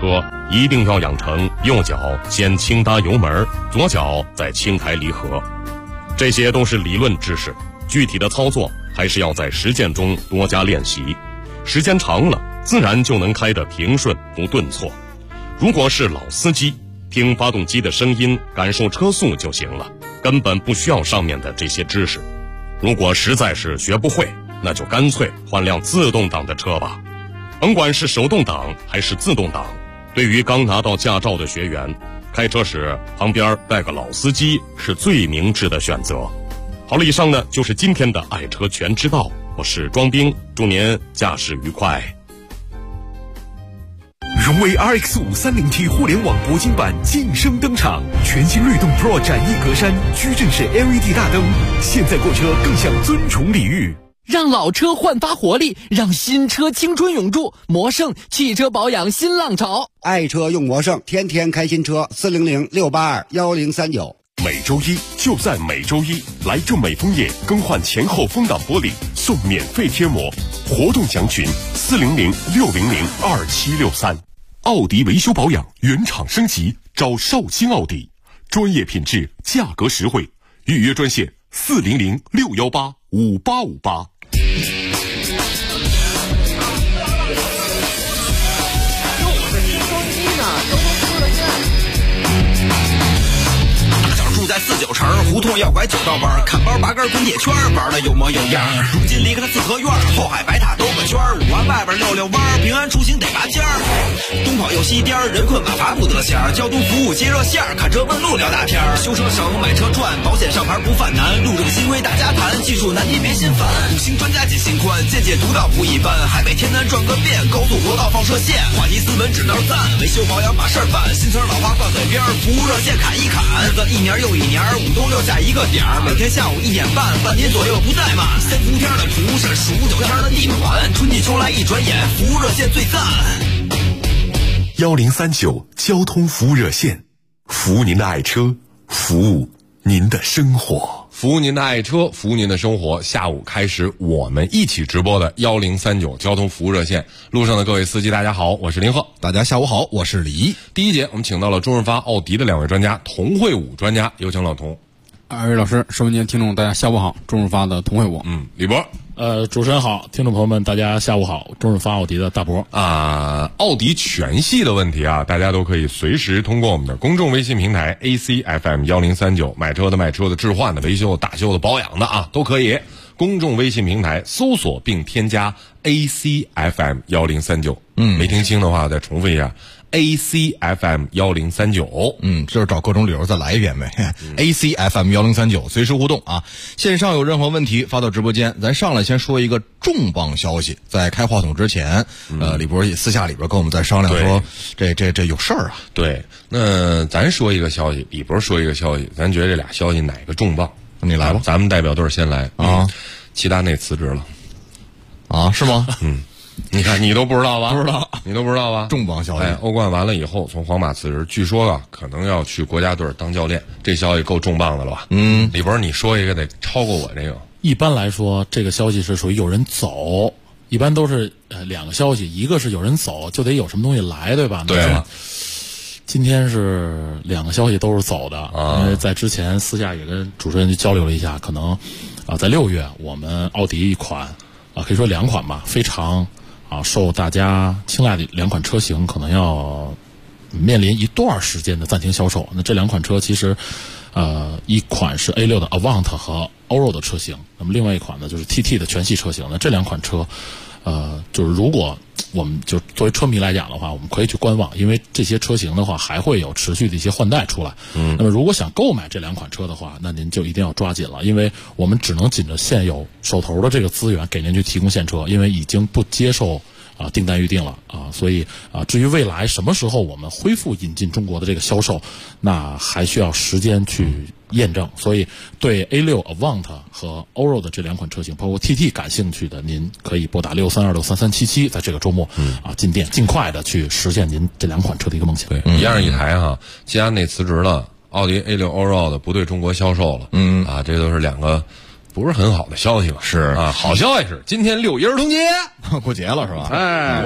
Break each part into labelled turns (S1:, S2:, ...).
S1: 车一定要养成右脚先轻搭油门，左脚再轻开离合。这些都是理论知识，具体的操作还是要在实践中多加练习。时间长了，自然就能开得平顺不顿挫。如果是老司机，听发动机的声音，感受车速就行了，根本不需要上面的这些知识。如果实在是学不会，那就干脆换辆自动挡的车吧。甭管是手动挡还是自动挡，对于刚拿到驾照的学员，开车时旁边带个老司机是最明智的选择。好了，以上呢就是今天的爱车全知道，我是庄兵，祝您驾驶愉快。
S2: 荣威 RX530T 互联网铂金版晋升登场，全新锐动 Pro 展翼格栅，矩阵式 LED 大灯，现在购车更享尊崇礼遇。
S3: 让老车焕发活力，让新车青春永驻。魔圣汽车保养新浪潮，
S4: 爱车用魔圣，天天开新车。400-682-1039。
S2: 每周一就在每周一，来正美枫叶更换前后风挡玻璃送免费贴膜，活动详询400-600-2763。奥迪维修保养原厂升级，找绍兴奥迪，专业品质，价格实惠，预约专线400-618-5858。
S5: 在49城胡同要拐9道弯，看包拔根滚铁圈，玩的有模有样。如今离开了四合院，后海白塔兜个圈，5环外边溜弯，平安出行得拔尖儿。东跑又西颠，人困马乏不得闲。交通服务接热线，看车问路聊大天。修车省，买车赚，保险上牌不犯难。路正新规大家谈，技术难题别心烦。5星专家进心宽，见解独到不一般。海北天南转个遍，高速国道放射线。话题斯文指道赞，维修保养把事儿办。新词老话挂嘴边，服务热线砍一砍。日子一年又一年，5都留下一个点儿，每天下午1点半，半年左右不怠慢。3伏天的出是数9天的地暖，春季秋来一转眼，服务热线最赞。
S2: 1039交通服务热线，服务您的爱车，服务您的生活，
S6: 服务您的爱车，服务您的生活。下午开始我们一起直播的1039交通服务热线，路上的各位司机大家好，我是林鹤。
S7: 大家下午好，我是李一。
S6: 第一节我们请到了中日发奥迪的2位专家，童慧武专家，有请老童。
S8: 二位老师，收音机听众大家下午好，中日发的童慧武。
S6: 李博。
S9: 主持人好，听众朋友们大家下午好，中日发奥迪的大博。
S6: 奥迪全系的问题啊，大家都可以随时通过我们的公众微信平台 ACFM1039，买车的、卖车的、置换的、维修、打修的、保养的啊，都可以。公众微信平台搜索并添加 ACFM1039。没听清的话再重复一下。ACFM1039，
S7: 就是找各种理由再来一遍呗。ACFM1039，随时互动啊！线上有任何问题发到直播间，咱上来先说一个重磅消息。在开话筒之前，李博私下里边跟我们在商量说，这有事儿啊。
S6: 对，那咱说一个消息，李博说一个消息，咱觉得这俩消息哪个重磅？
S7: 你来吧，
S6: 咱们代表队先来啊。齐达内辞职了
S7: 啊？是吗？
S6: 你看，你都不知道吧？
S7: 不知道，
S6: 你都不知道吧？
S7: 重磅消息！
S6: 欧冠完了以后，从皇马辞职，据说啊，可能要去国家队当教练。这消息够重磅的了吧？李博，你说一个得超过我这个。
S9: 一般来说，这个消息是属于有人走，一般都是2个消息，一个是有人走，就得有什么东西来，对吧？
S6: 对了。
S9: 今天是2个消息都是走的，因为在之前私下也跟主持人交流了一下，可能在6月我们奥迪一款可以说2款吧，非常受大家青睐的2款车型可能要面临一段时间的暂停销售。那这2款车其实一款是 A6 的 Avant 和 Allroad 的车型，那么另外一款呢就是 TT 的全系车型。那这2款车就是如果我们就作为车迷来讲的话，我们可以去观望，因为这些车型的话还会有持续的一些换代出来。那么如果想购买这2款车的话，那您就一定要抓紧了，因为我们只能紧着现有手头的这个资源给您去提供现车，因为已经不接受订单预定了所以至于未来什么时候我们恢复引进中国的这个销售，那还需要时间去验证。所以对 A6 Avant 和 Allroad 的这2款车型，包括 TT 感兴趣的，您可以拨打632633377，在这个周末进店尽快的去实现您这2款车的一个梦想。
S6: 对，一样一台哈，齐达内辞职了，奥迪 A6 Allroad 不对中国销售了，这都是2个不是很好的消息吧？
S7: 是
S6: 好消息是今天6一儿童节，
S7: 过节了是吧？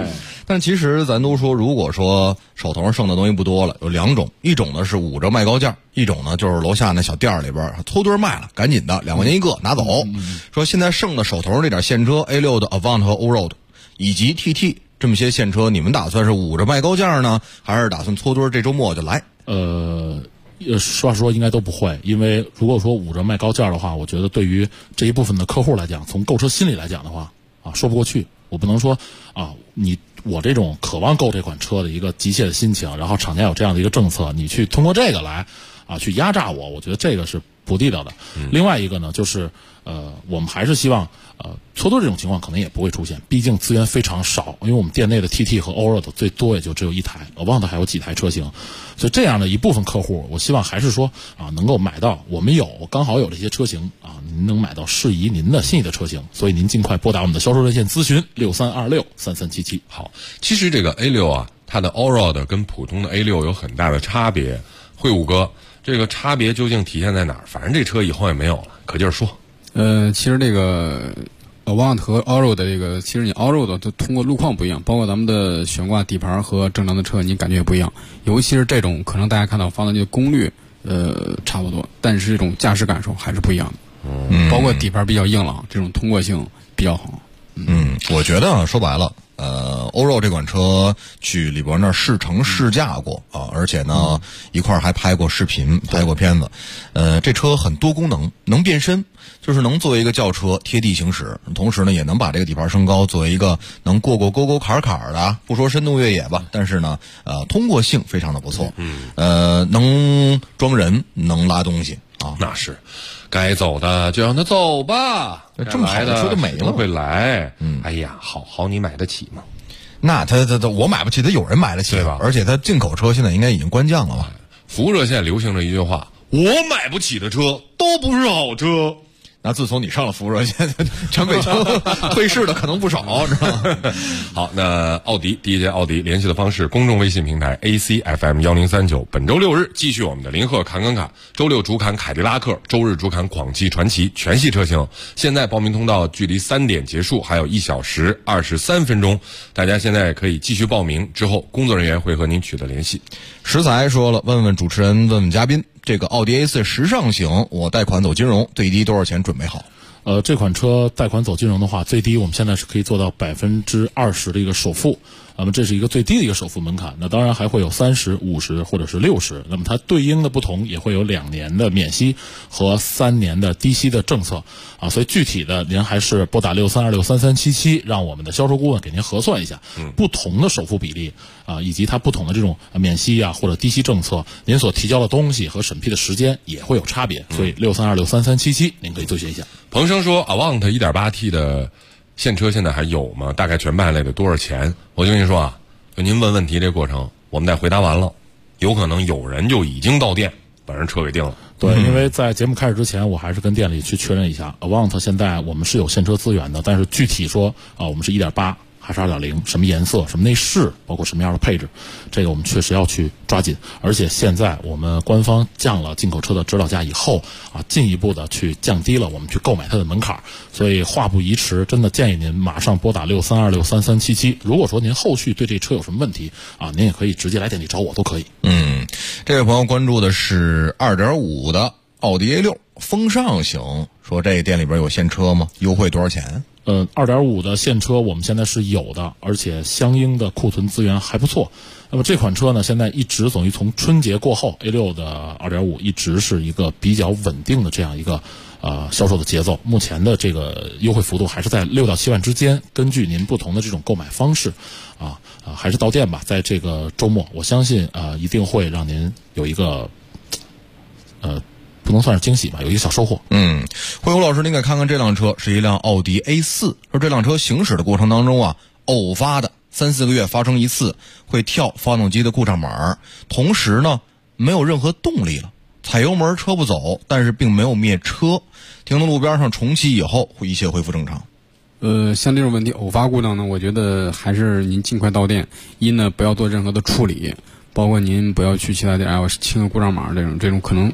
S7: 但其实咱都说，如果说手头上剩的东西不多了，有2种，一种呢是捂着卖高价，一种呢就是楼下那小店里边搓堆卖了，赶紧的2块钱一个拿走。说现在剩的手头上这点现车 A6 的 Avant 和 Allroad 以及 TT 这么些现车，你们打算是捂着卖高价呢，还是打算搓堆这周末就来？
S9: 实话说应该都不会，因为如果说捂着卖高价的话，我觉得对于这一部分的客户来讲，从购车心理来讲的话说不过去。我不能说我这种渴望购这款车的一个急切的心情，然后厂家有这样的一个政策，你去通过这个来去压榨我觉得这个是不地道的。另外一个呢，就是我们还是希望搓堆这种情况可能也不会出现，毕竟资源非常少，因为我们店内的 TT 和 Allroad 最多也就只有1台，Avant 还有几台车型，所以这样的一部分客户，我希望还是说能够买到我们刚好有这些车型您能买到适宜您的心仪的车型，所以您尽快拨打我们的销售热线咨询63263377。
S6: 好，其实这个 A6它的 Allroad 跟普通的 A6 有很大的差别，会武哥，这个差别究竟体现在哪儿？反正这车以后也没有了，可劲儿说。
S8: 其实这个Avant 和 Allroad 的这个，其实你 Allroad 都通过路况不一样，包括咱们的悬挂底盘和正常的车，你感觉也不一样。尤其是这种可能大家看到发动机的功率差不多，但是这种驾驶感受还是不一样的。包括底盘比较硬朗，这种通过性比较好。
S7: 我觉得说白了。Allroad 这款车去李博那儿试乘试驾过而且呢一块还拍过视频拍过片子。这车很多功能，能变身，就是能作为一个轿车贴地行驶，同时呢也能把这个底盘升高，作为一个能过沟沟坎坎的，不说深度越野吧，但是呢通过性非常的不错。能装人，能拉东西
S6: 那是该走的就让他走吧，
S7: 这么好的车都没了，
S6: 会来。哎呀，好你买得起吗？
S7: 那他我买不起，他有人买得起，
S6: 对吧？
S7: 而且他进口车现在应该已经官降了吧？
S6: 服务热线流行着一句话：我买不起的车都不是好车。
S7: 那自从你上了服务热线，全北京退市的可能不少，知道吗？
S6: 好，那第一届奥迪联系的方式，公众微信平台 ACFM1039。本周6日继续我们的林鹤侃侃侃，周六主侃凯迪拉克，周日主侃广汽传祺全系车型。现在报名通道距离3点结束还有1小时23分钟，大家现在可以继续报名，之后工作人员会和您取得联系。
S7: 石才说了，问问主持人，问问嘉宾，这个奥迪 A4 时尚型，我贷款走金融，最低多少钱准备好？
S9: 这款车贷款走金融的话，最低我们现在是可以做到20%的一个首付，那么这是一个最低的一个首付门槛。那当然还会有30、50或者是60，那么它对应的不同也会有2年的免息和3年的低息的政策所以具体的您还是拨打63263377，让我们的销售顾问给您核算一下不同的首付比例以及它不同的这种免息或者低息政策，您所提交的东西和审批的时间也会有差别，所以63263377您可以咨询一下。
S6: 彭生说 Avant 1.8T 的现车现在还有吗？大概全办类得多少钱？我就跟您说就您问问题这过程，我们再回答完了，有可能有人就已经到店把人车给定了。
S9: 对，因为在节目开始之前，我还是跟店里去确认一下 Avant 现在我们是有现车资源的，但是具体说我们是1.8还是2.0，什么颜色，什么内饰，包括什么样的配置，这个我们确实要去抓紧。而且现在我们官方降了进口车的指导价以后进一步的去降低了我们去购买它的门槛，所以话不宜迟，真的建议您马上拨打63263377。如果说您后续对这车有什么问题您也可以直接来店里找我，都可以。
S7: 这位朋友关注的是2.5的奥迪 A6 风尚型，说这店里边有现车吗？优惠多少钱
S9: ？2.5的现车我们现在是有的，而且相应的库存资源还不错。那么这款车呢，现在一直等于从春节过后 A6 的2.5一直是一个比较稳定的这样一个销售的节奏。目前的这个优惠幅度还是在6到7万之间，根据您不同的这种购买方式还是到店吧。在这个周末，我相信一定会让您有一个不能算是惊喜吧，有一个小收获。
S7: 慧红老师，您给看看这辆车是一辆奥迪 A4， 说这辆车行驶的过程当中偶发的3-4个月发生一次，会跳发动机的故障码，同时呢没有任何动力了，踩油门车不走，但是并没有灭车，停到路边上重启以后一切恢复正常。
S8: 像这种问题偶发故障呢，我觉得还是您尽快到店，一呢不要做任何的处理，包括您不要去其他店清个故障码，这种可能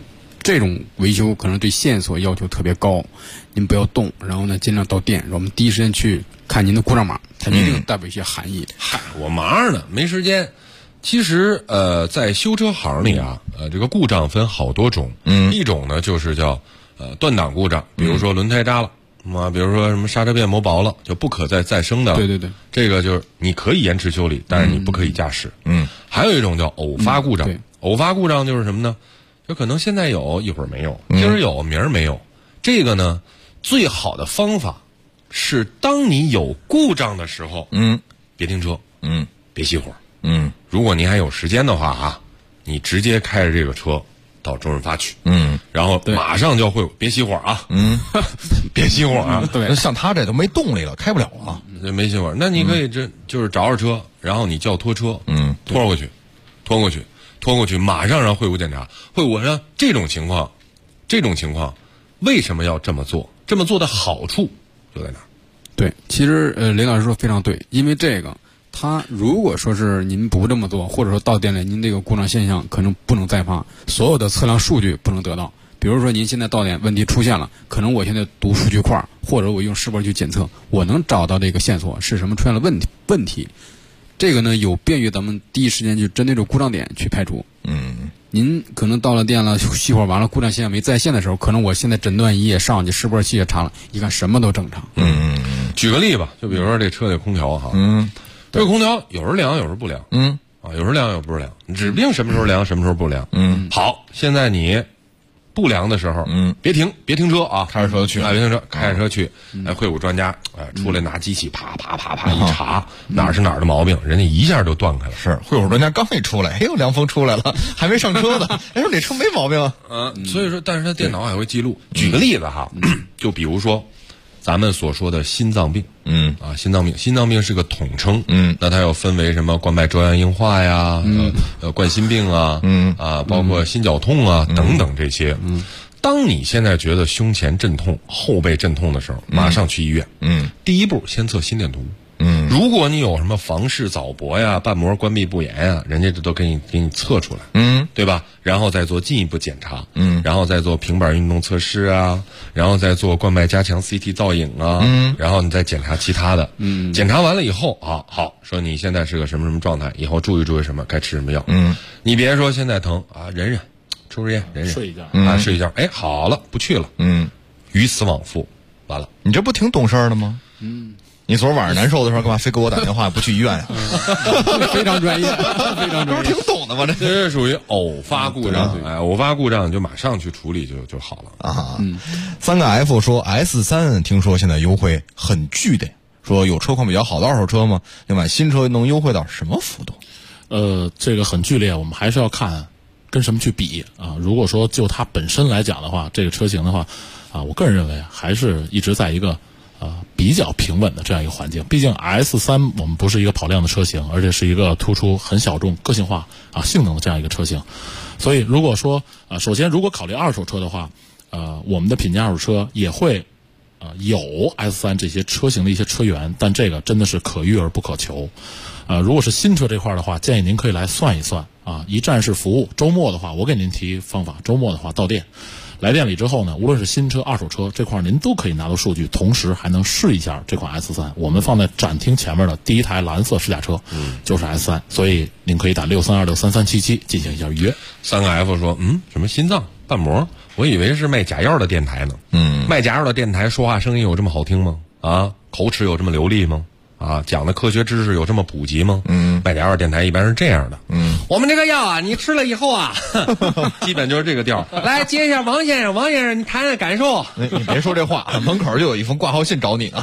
S8: 这种维修可能对线索要求特别高，您不要动，然后呢尽量到店，我们第一时间去看您的故障码，它一定代表一些含义。
S6: 嗨，我忙着呢，没时间。其实在修车行里啊，这个故障分好多种，一种呢就是叫断档故障，比如说轮胎扎了。比如说什么刹车片磨薄了，就不可再生的。
S8: 对，
S6: 这个就是你可以延迟修理，但是你不可以驾驶。还有一种叫偶发故障，偶发故障就是什么呢？就可能现在有，一会儿没有，今儿有，明儿没有。这个呢，最好的方法是当你有故障的时候，别停车，别熄火，如果您还有时间的话哈，你直接开着这个车到周润发去，然后马上就会别熄火啊，别熄火啊。
S7: 对，像他这都没动力了，开不了啊，
S6: 没熄火。那你可以就是找着车，然后你叫拖车，拖过去，马上让会务检查。会务上这种情况，为什么要这么做？这么做的好处就在哪儿？
S8: 对，其实雷老师说非常对，因为这个。他如果说是您不这么做，或者说到店里您这个故障现象可能不能再发，所有的测量数据不能得到。比如说您现在到店问题出现了，可能我现在读数据块，或者我用试波去检测，我能找到这个线索是什么出现了问题。这个呢有便于咱们第一时间去针对这故障点去排除。您可能到了店了，熄火完了，故障现象没在线的时候，可能我现在诊断仪也上去，试波器也查了，一看什么都正常。
S6: 举个例吧，就比如说这车的空调哈，这个空调有时候凉，有时候不凉，有时候凉，有时候不凉，指不定什么时候凉，什么时候不凉。好，现在你不凉的时候，别停车啊，
S7: 开着车去，
S6: 别停车，开着车去。会务专家出来拿机器啪啪啪啪一查，哪是哪儿的毛病，人家一下就断开了。
S7: 是会务专家刚一出来，哎呦，凉风出来了，还没上车呢，哎呦，这车没毛病啊。
S6: 所以说，但是他电脑还会记录。举个例子哈，就比如说咱们所说的心脏病，心脏病是个统称，那它要分为什么冠脉粥样硬化呀，冠心病啊，包括心绞痛啊等等这些。当你现在觉得胸前阵痛、后背阵痛的时候，马上去医院。第一步先测心电图。如果你有什么房室早搏呀、瓣膜关闭不严呀，人家这都给你测出来，对吧？然后再做进一步检查，然后再做平板运动测试啊，然后再做冠脉加强 CT 造影啊，然后你再检查其他的，检查完了以后啊，好，说你现在是个什么状态，以后注意什么，该吃什么药，你别说现在疼啊，忍，抽根烟，忍，
S9: 睡一觉
S6: 啊，睡一觉，哎，好了，不去了，鱼死网复，完了，
S7: 你这不挺懂事儿的吗？你昨儿晚上难受的时候，干嘛非给我打电话不去医院呀？
S8: 非常专业，非常专业，
S7: 不是挺懂的吗？
S6: 这是属于偶发故障，偶发故障就马上去处理就好了
S7: 啊。3个 F 说 S3 听说现在优惠很巨的，说有车况比较好的二手车吗？另外新车能优惠到什么幅度？
S9: 这个很剧烈，我们还是要看跟什么去比啊。如果说就它本身来讲的话，这个车型的话啊，我个人认为还是一直在一个比较平稳的这样一个环境。毕竟 S3 我们不是一个跑量的车型，而且是一个突出很小众个性化性能的这样一个车型。所以如果说首先如果考虑二手车的话，我们的品价二手车也会有 S3 这些车型的一些车源，但这个真的是可遇而不可求。如果是新车这块的话，建议您可以来算一算一站式服务。周末的话，我给您提方法，周末的话到店。来店里之后呢，无论是新车、二手车这块，您都可以拿到数据，同时还能试一下这款 S3。我们放在展厅前面的第一台蓝色试驾车，就是 S3，所以您可以打632633377进行一下预约。
S6: 3个 F 说，什么心脏瓣膜？我以为是卖假药的电台呢。卖假药的电台说话声音有这么好听吗？口齿有这么流利吗？讲的科学知识有这么普及吗？卖假药电台一般是这样的。我们这个药你吃了以后基本就是这个调。来接一下王先生，你谈谈感受。
S7: 你别说这话，门口就有一封挂号信找你呢。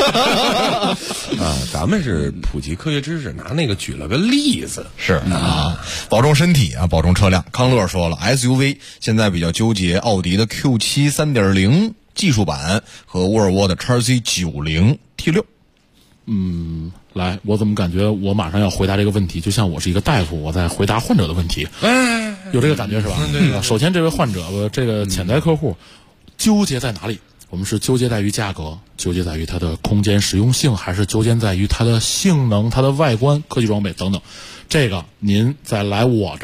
S6: 咱们是普及科学知识，拿那个举了个例子。
S7: 是保重身体保重车辆。康乐说了 SUV 现在比较纠结奥迪的 Q7 3.0 技术版和沃尔沃的 XC90 T6。
S9: 来，我怎么感觉我马上要回答这个问题，就像我是一个大夫，我在回答患者的问题。有这个感觉是吧？对。首先，这位患者，这个潜在客户，纠结在哪里？我们是纠结在于价格，纠结在于它的空间实用性，还是纠结在于它的性能、它的外观、科技装备等等？这个您再来我这儿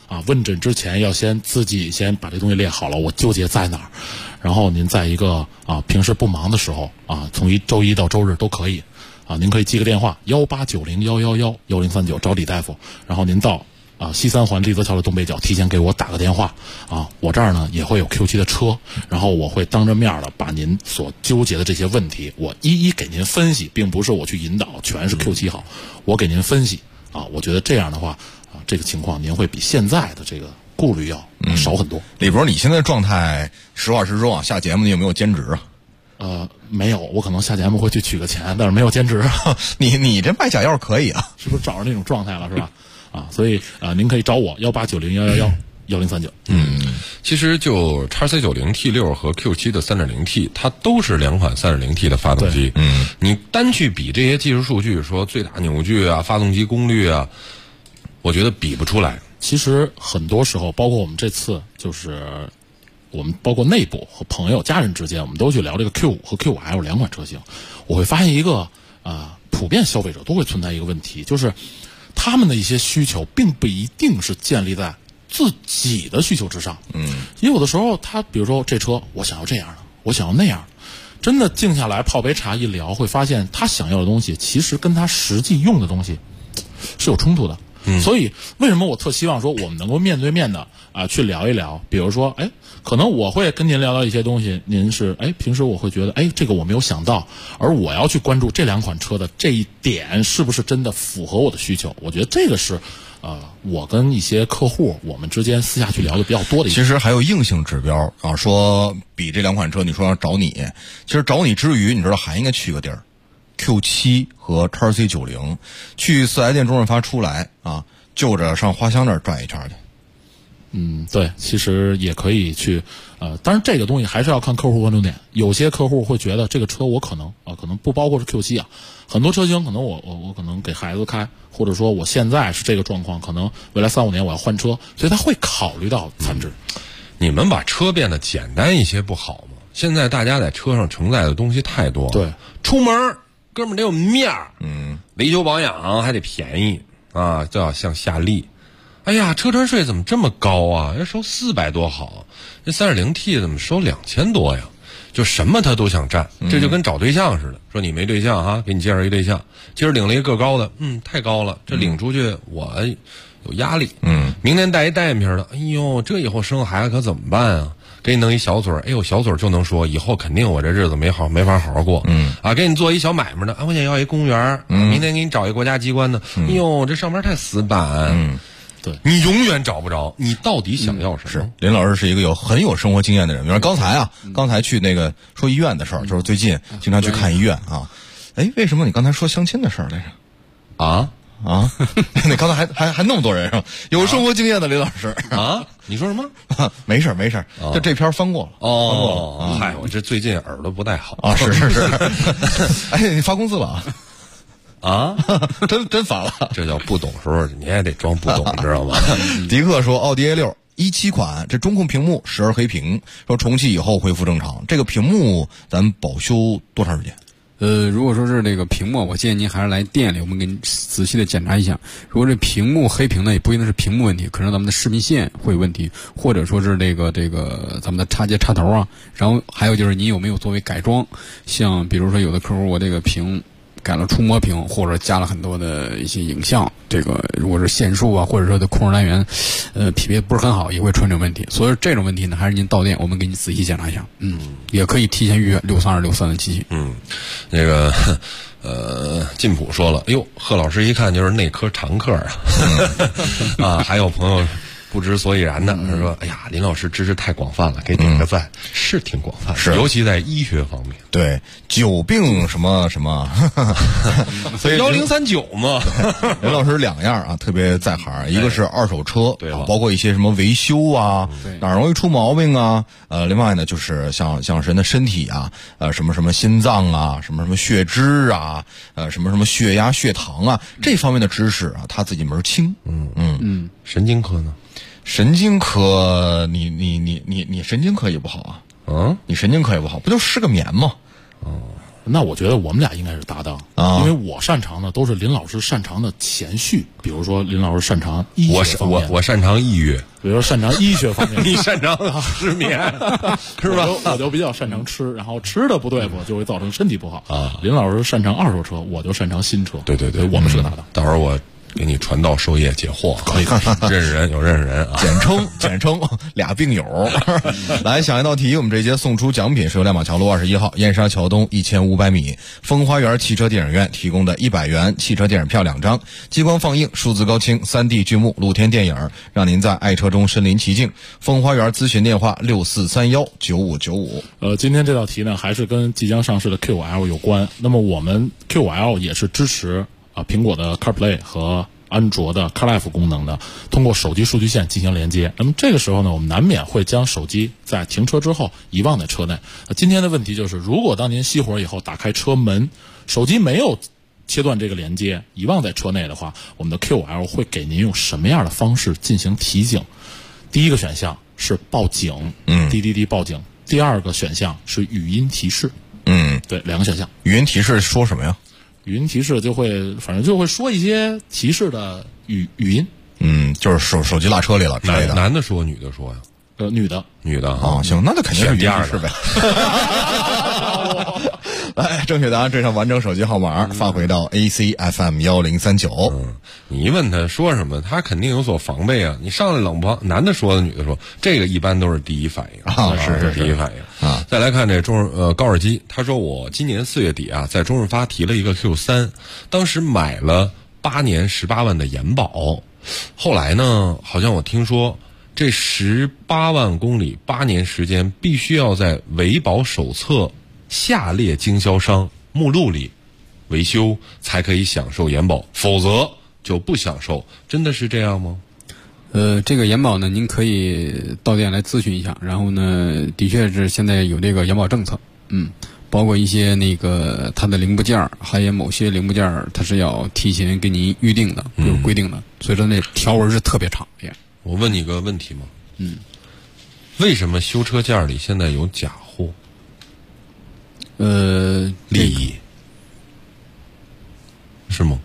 S9: 问诊之前要自己先把这东西列好了，我纠结在哪儿，然后您在一个平时不忙的时候从周一到周日都可以您可以记个电话189011111039找李大夫，然后您到西三环立泽桥的东北角提前给我打个电话我这儿呢也会有 Q7 的车，然后我会当着面的把您所纠结的这些问题我一一给您分析，并不是我去引导全是 Q7 好，我给您分析我觉得这样的话这个情况您会比现在的这个顾虑要少很多。
S7: 李博，你现在状态实话实说下节目你有没有兼职
S9: 没有，我可能下节目会去取个钱，但是没有兼职。
S7: 你这卖假药可以啊，
S9: 是不是找着那种状态了是吧？所以您可以找我189011111039。
S6: 其实就 XC90 T6 和 Q7 的 3.0T 它都是两款 3.0T 的发动机。你单去比这些技术数据，说最大扭矩发动机功率我觉得比不出来。
S9: 其实很多时候包括我们这次就是我们包括内部和朋友家人之间，我们都去聊这个 Q5 和 Q5L 两款车型，我会发现一个普遍消费者都会存在一个问题，就是他们的一些需求并不一定是建立在自己的需求之上。因为有的时候他比如说这车我想要这样的，我想要那样的，真的静下来泡杯茶一聊，会发现他想要的东西其实跟他实际用的东西是有冲突的。所以为什么我特希望说我们能够面对面的去聊一聊，比如说可能我会跟您聊到一些东西，您是平时我会觉得这个我没有想到，而我要去关注这两款车的这一点是不是真的符合我的需求。我觉得这个是我跟一些客户我们之间私下去聊的比较多的一点。
S7: 其实还有硬性指标说比这两款车，你说要找你，其实找你之余，你知道还应该去个地儿，Q7 和 XC90 去4S店中润发出来就着上花乡那儿转一圈去。
S9: 对，其实也可以去当然这个东西还是要看客户关注点。有些客户会觉得这个车我可能不包括是 Q7 很多车型可能我可能给孩子开，或者说我现在是这个状况，可能未来3-5年我要换车，所以他会考虑到残值。
S6: 你们把车变得简单一些不好吗？现在大家在车上承载的东西太多了。
S9: 对，
S6: 出门哥们儿得有面儿，维修保养还得便宜就要像夏利。哎呀，车船税怎么这么高要收400多好，这 3.0T 怎么收2000多呀？就什么他都想占，这就跟找对象似的。说你没对象给你介绍一对象，今儿领了一个高的，太高了，这领出去我有压力。明天带一单眼皮的，哎呦，这以后生孩子可怎么办啊？给你弄一小嘴儿，小嘴儿就能说以后肯定我这日子没法好好过。给你做一小买卖的，我想要一公园，明天给你找一国家机关的，哎呦，这上班太死板。
S9: 对，
S6: 你永远找不着你到底想要什么。
S7: 是林老师是一个很有生活经验的人。比如刚才去那个说医院的事儿，就是最近经常去看医院为什么你刚才说相亲的事儿来着？那刚才还那么多人是吧？有生活经验的林老师
S6: 你说什么？
S7: 没事，就这篇翻过了。
S6: 嗨，我这最近耳朵不太好
S7: 是。你发工资了真烦了。
S6: 这叫不懂时候你也得装不懂，你知道吗？
S7: 迪克说奥迪 A6 17款，这中控屏幕时而黑屏，说重启以后恢复正常。这个屏幕咱保修多长时间？
S8: 如果说是这个屏幕，我建议您还是来店里，我们给您仔细的检查一下。如果这屏幕黑屏呢，也不一定是屏幕问题，可能咱们的视频线会有问题，或者说是这个咱们的插接插头然后还有就是您有没有作为改装，像比如说有的客户我这个屏改了触摸屏，或者加了很多的一些影像，这个如果是线束或者说的控制单元匹配不是很好，也会出现这种问题。所以这种问题呢，还是您到店我们给你仔细检查一下。也可以提前预约63263的机器。
S6: 那个晋普说了，贺老师一看就是内科常客还有朋友不知所以然的说，哎呀，林老师知识太广泛了，给点个赞。是挺广泛，
S7: 是
S6: 尤其在医学方面。
S7: 对，久病什么什么，
S6: 所以1039嘛。
S7: 林老师两样特别在行，一个是二手车，包括一些什么维修哪容易出毛病另外呢就是像人的身体什么心脏什么血脂什么血压血糖这方面的知识他自己门清。
S6: 神经科呢？
S7: 神经科你神经科也不好你神经科也不好，不就失个眠吗？
S9: 那我觉得我们俩应该是搭档
S7: 啊，
S9: 因为我擅长的都是林老师擅长的前序，比如说林老师擅长医学方面，
S6: 我擅长抑郁，
S9: 比如说擅长医学方面，
S6: 你擅长失眠，是吧？
S9: 我就比较擅长吃，然后吃的不对付就会造成身体不好啊。林老师擅长二手车，我就擅长新车，
S6: 对，
S9: 我们是个搭档。
S6: 到时候我给你传道授业解惑，可以认识人有认识人啊，
S7: 简称俩病友。来，下一道题，我们这节送出奖品是由亮马桥路21号燕莎桥东1500米风花园汽车电影院提供的100元汽车电影票2张，激光放映、数字高清、3D 剧目、露天电影，让您在爱车中身临其境。风花园咨询电话64319595。
S9: 今天这道题呢，还是跟即将上市的 Q5L 有关。那么我们 Q5L 也是支持苹果的 CarPlay 和安卓的 CarLife 功能的，通过手机数据线进行连接。那么这个时候呢，我们难免会将手机在停车之后遗忘在车内。今天的问题就是，如果当您熄火以后打开车门，手机没有切断这个连接，遗忘在车内的话，我们的 Q5L 会给您用什么样的方式进行提醒？第一个选项是报警，滴滴滴报警；第二个选项是语音提示，对，两个选项。
S7: 语音提示说什么呀？
S9: 语音提示反正就会说一些提示的语音，
S7: 就是手机落车里了之类的。
S6: 男的说，女的说呀？
S9: 女的
S7: 啊，行，那就肯定是语音提示呗。来，正确答案缀上完整手机号码，发回到 ACFM 1039。
S6: 你一问他说什么，他肯定有所防备啊。你上来冷不防，男的说的，女的说，这个一般都是第一反应
S7: 啊，是
S6: 第一反应啊。再来看这高尔基，他说我今年4月底啊，在中日发提了一个 Q3，当时买了8年18万的延保，后来呢，好像我听说这18万公里8年时间，必须要在维保手册下列经销商目录里维修才可以享受延保，否则就不享受。真的是这样吗？
S8: 这个延保呢，您可以到店来咨询一下。然后呢，的确是现在有这个延保政策，包括一些它的零部件，还有某些零部件它是要提前给您预定的，有规定的，所以说那条文是特别长。
S6: 我问你个问题吗？为什么修车件里现在有假货？利益是吗？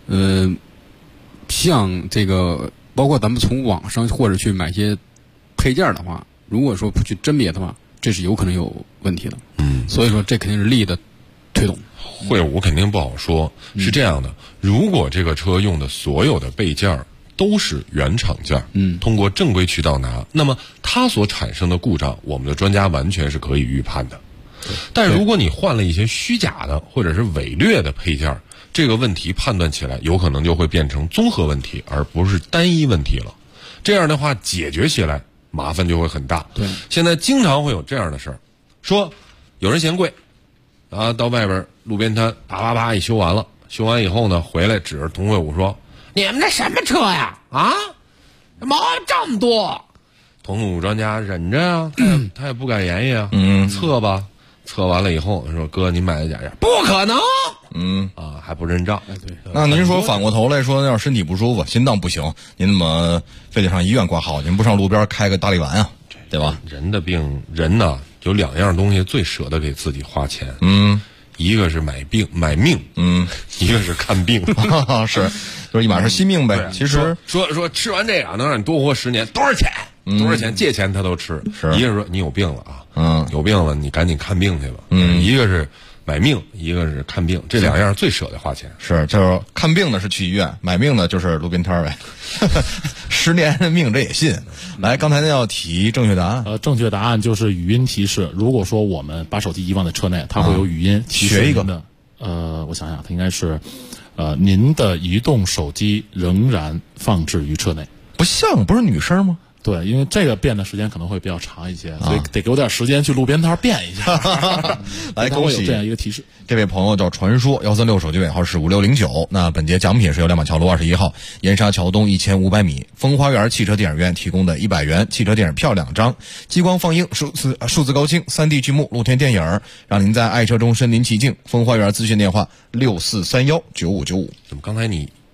S8: 像这个，包括咱们从网上或者去买些配件的话，如果说不去甄别的话，这是有可能有问题的。所以说这肯定是利益的推动。
S6: 会武肯定不好说。是这样的，如果这个车用的所有的备件都是原厂件，通过正规渠道拿，那么它所产生的故障，我们的专家完全是可以预判的。但如果你换了一些虚假的或者是伪劣的配件，这个问题判断起来有可能就会变成综合问题，而不是单一问题了。这样的话解决起来麻烦就会很大。
S8: 对，
S6: 现在经常会有这样的事儿，说有人嫌贵啊，到外边路边摊啪啪啪一修完了，修完以后呢，回来指着童会武说：“你们这什么车呀？啊，毛病这么多！”童会武专家忍着呀，他也不敢言语啊，测吧。测完了以后说：“哥，您买的假件，不可能。”还不认账。
S8: 对。
S7: 那您说反过头来说，要是身体不舒服，心脏不行，您怎么非得上医院挂号？您不上路边开个大力丸啊，对吧？
S6: 人的病，人呢有2样东西最舍得给自己花钱。一个是买命，一个是看病，
S7: 是，就是一码是惜命呗。其实
S6: 说吃完这个能让你多活10年，多少钱？多少钱？借钱他都吃。一个是说你有病了啊，有病了你赶紧看病去吧。一个是买命，一个是看病，这2样最舍得花钱。
S7: 是，就是看病呢是去医院，买命呢就是路边摊呗。10年命这也信。来，刚才那道题正确答案。
S9: 正确答案就是语音提示。如果说我们把手机遗忘在车内，它会有语音提示。
S7: 学一个。
S9: 我想想，它应该是，您的移动手机仍然放置于车内。
S7: 不像，不是女生吗？
S9: 对，因为这个变的时间可能会比较长一些，所以得给我点时间去路边摊变一下。
S7: 来，恭喜
S9: 这样一个提示。
S7: 这位朋友叫传说136，手机尾号是5609。那本节奖品是由亮马桥路21号燕莎桥东1500米风花园汽车电影院提供的100元汽车电影票2张，激光放映、数字高清、3D 剧目、露天电影，让您在爱车中身临其境。风花园咨询电话64319595。
S6: 怎么刚才你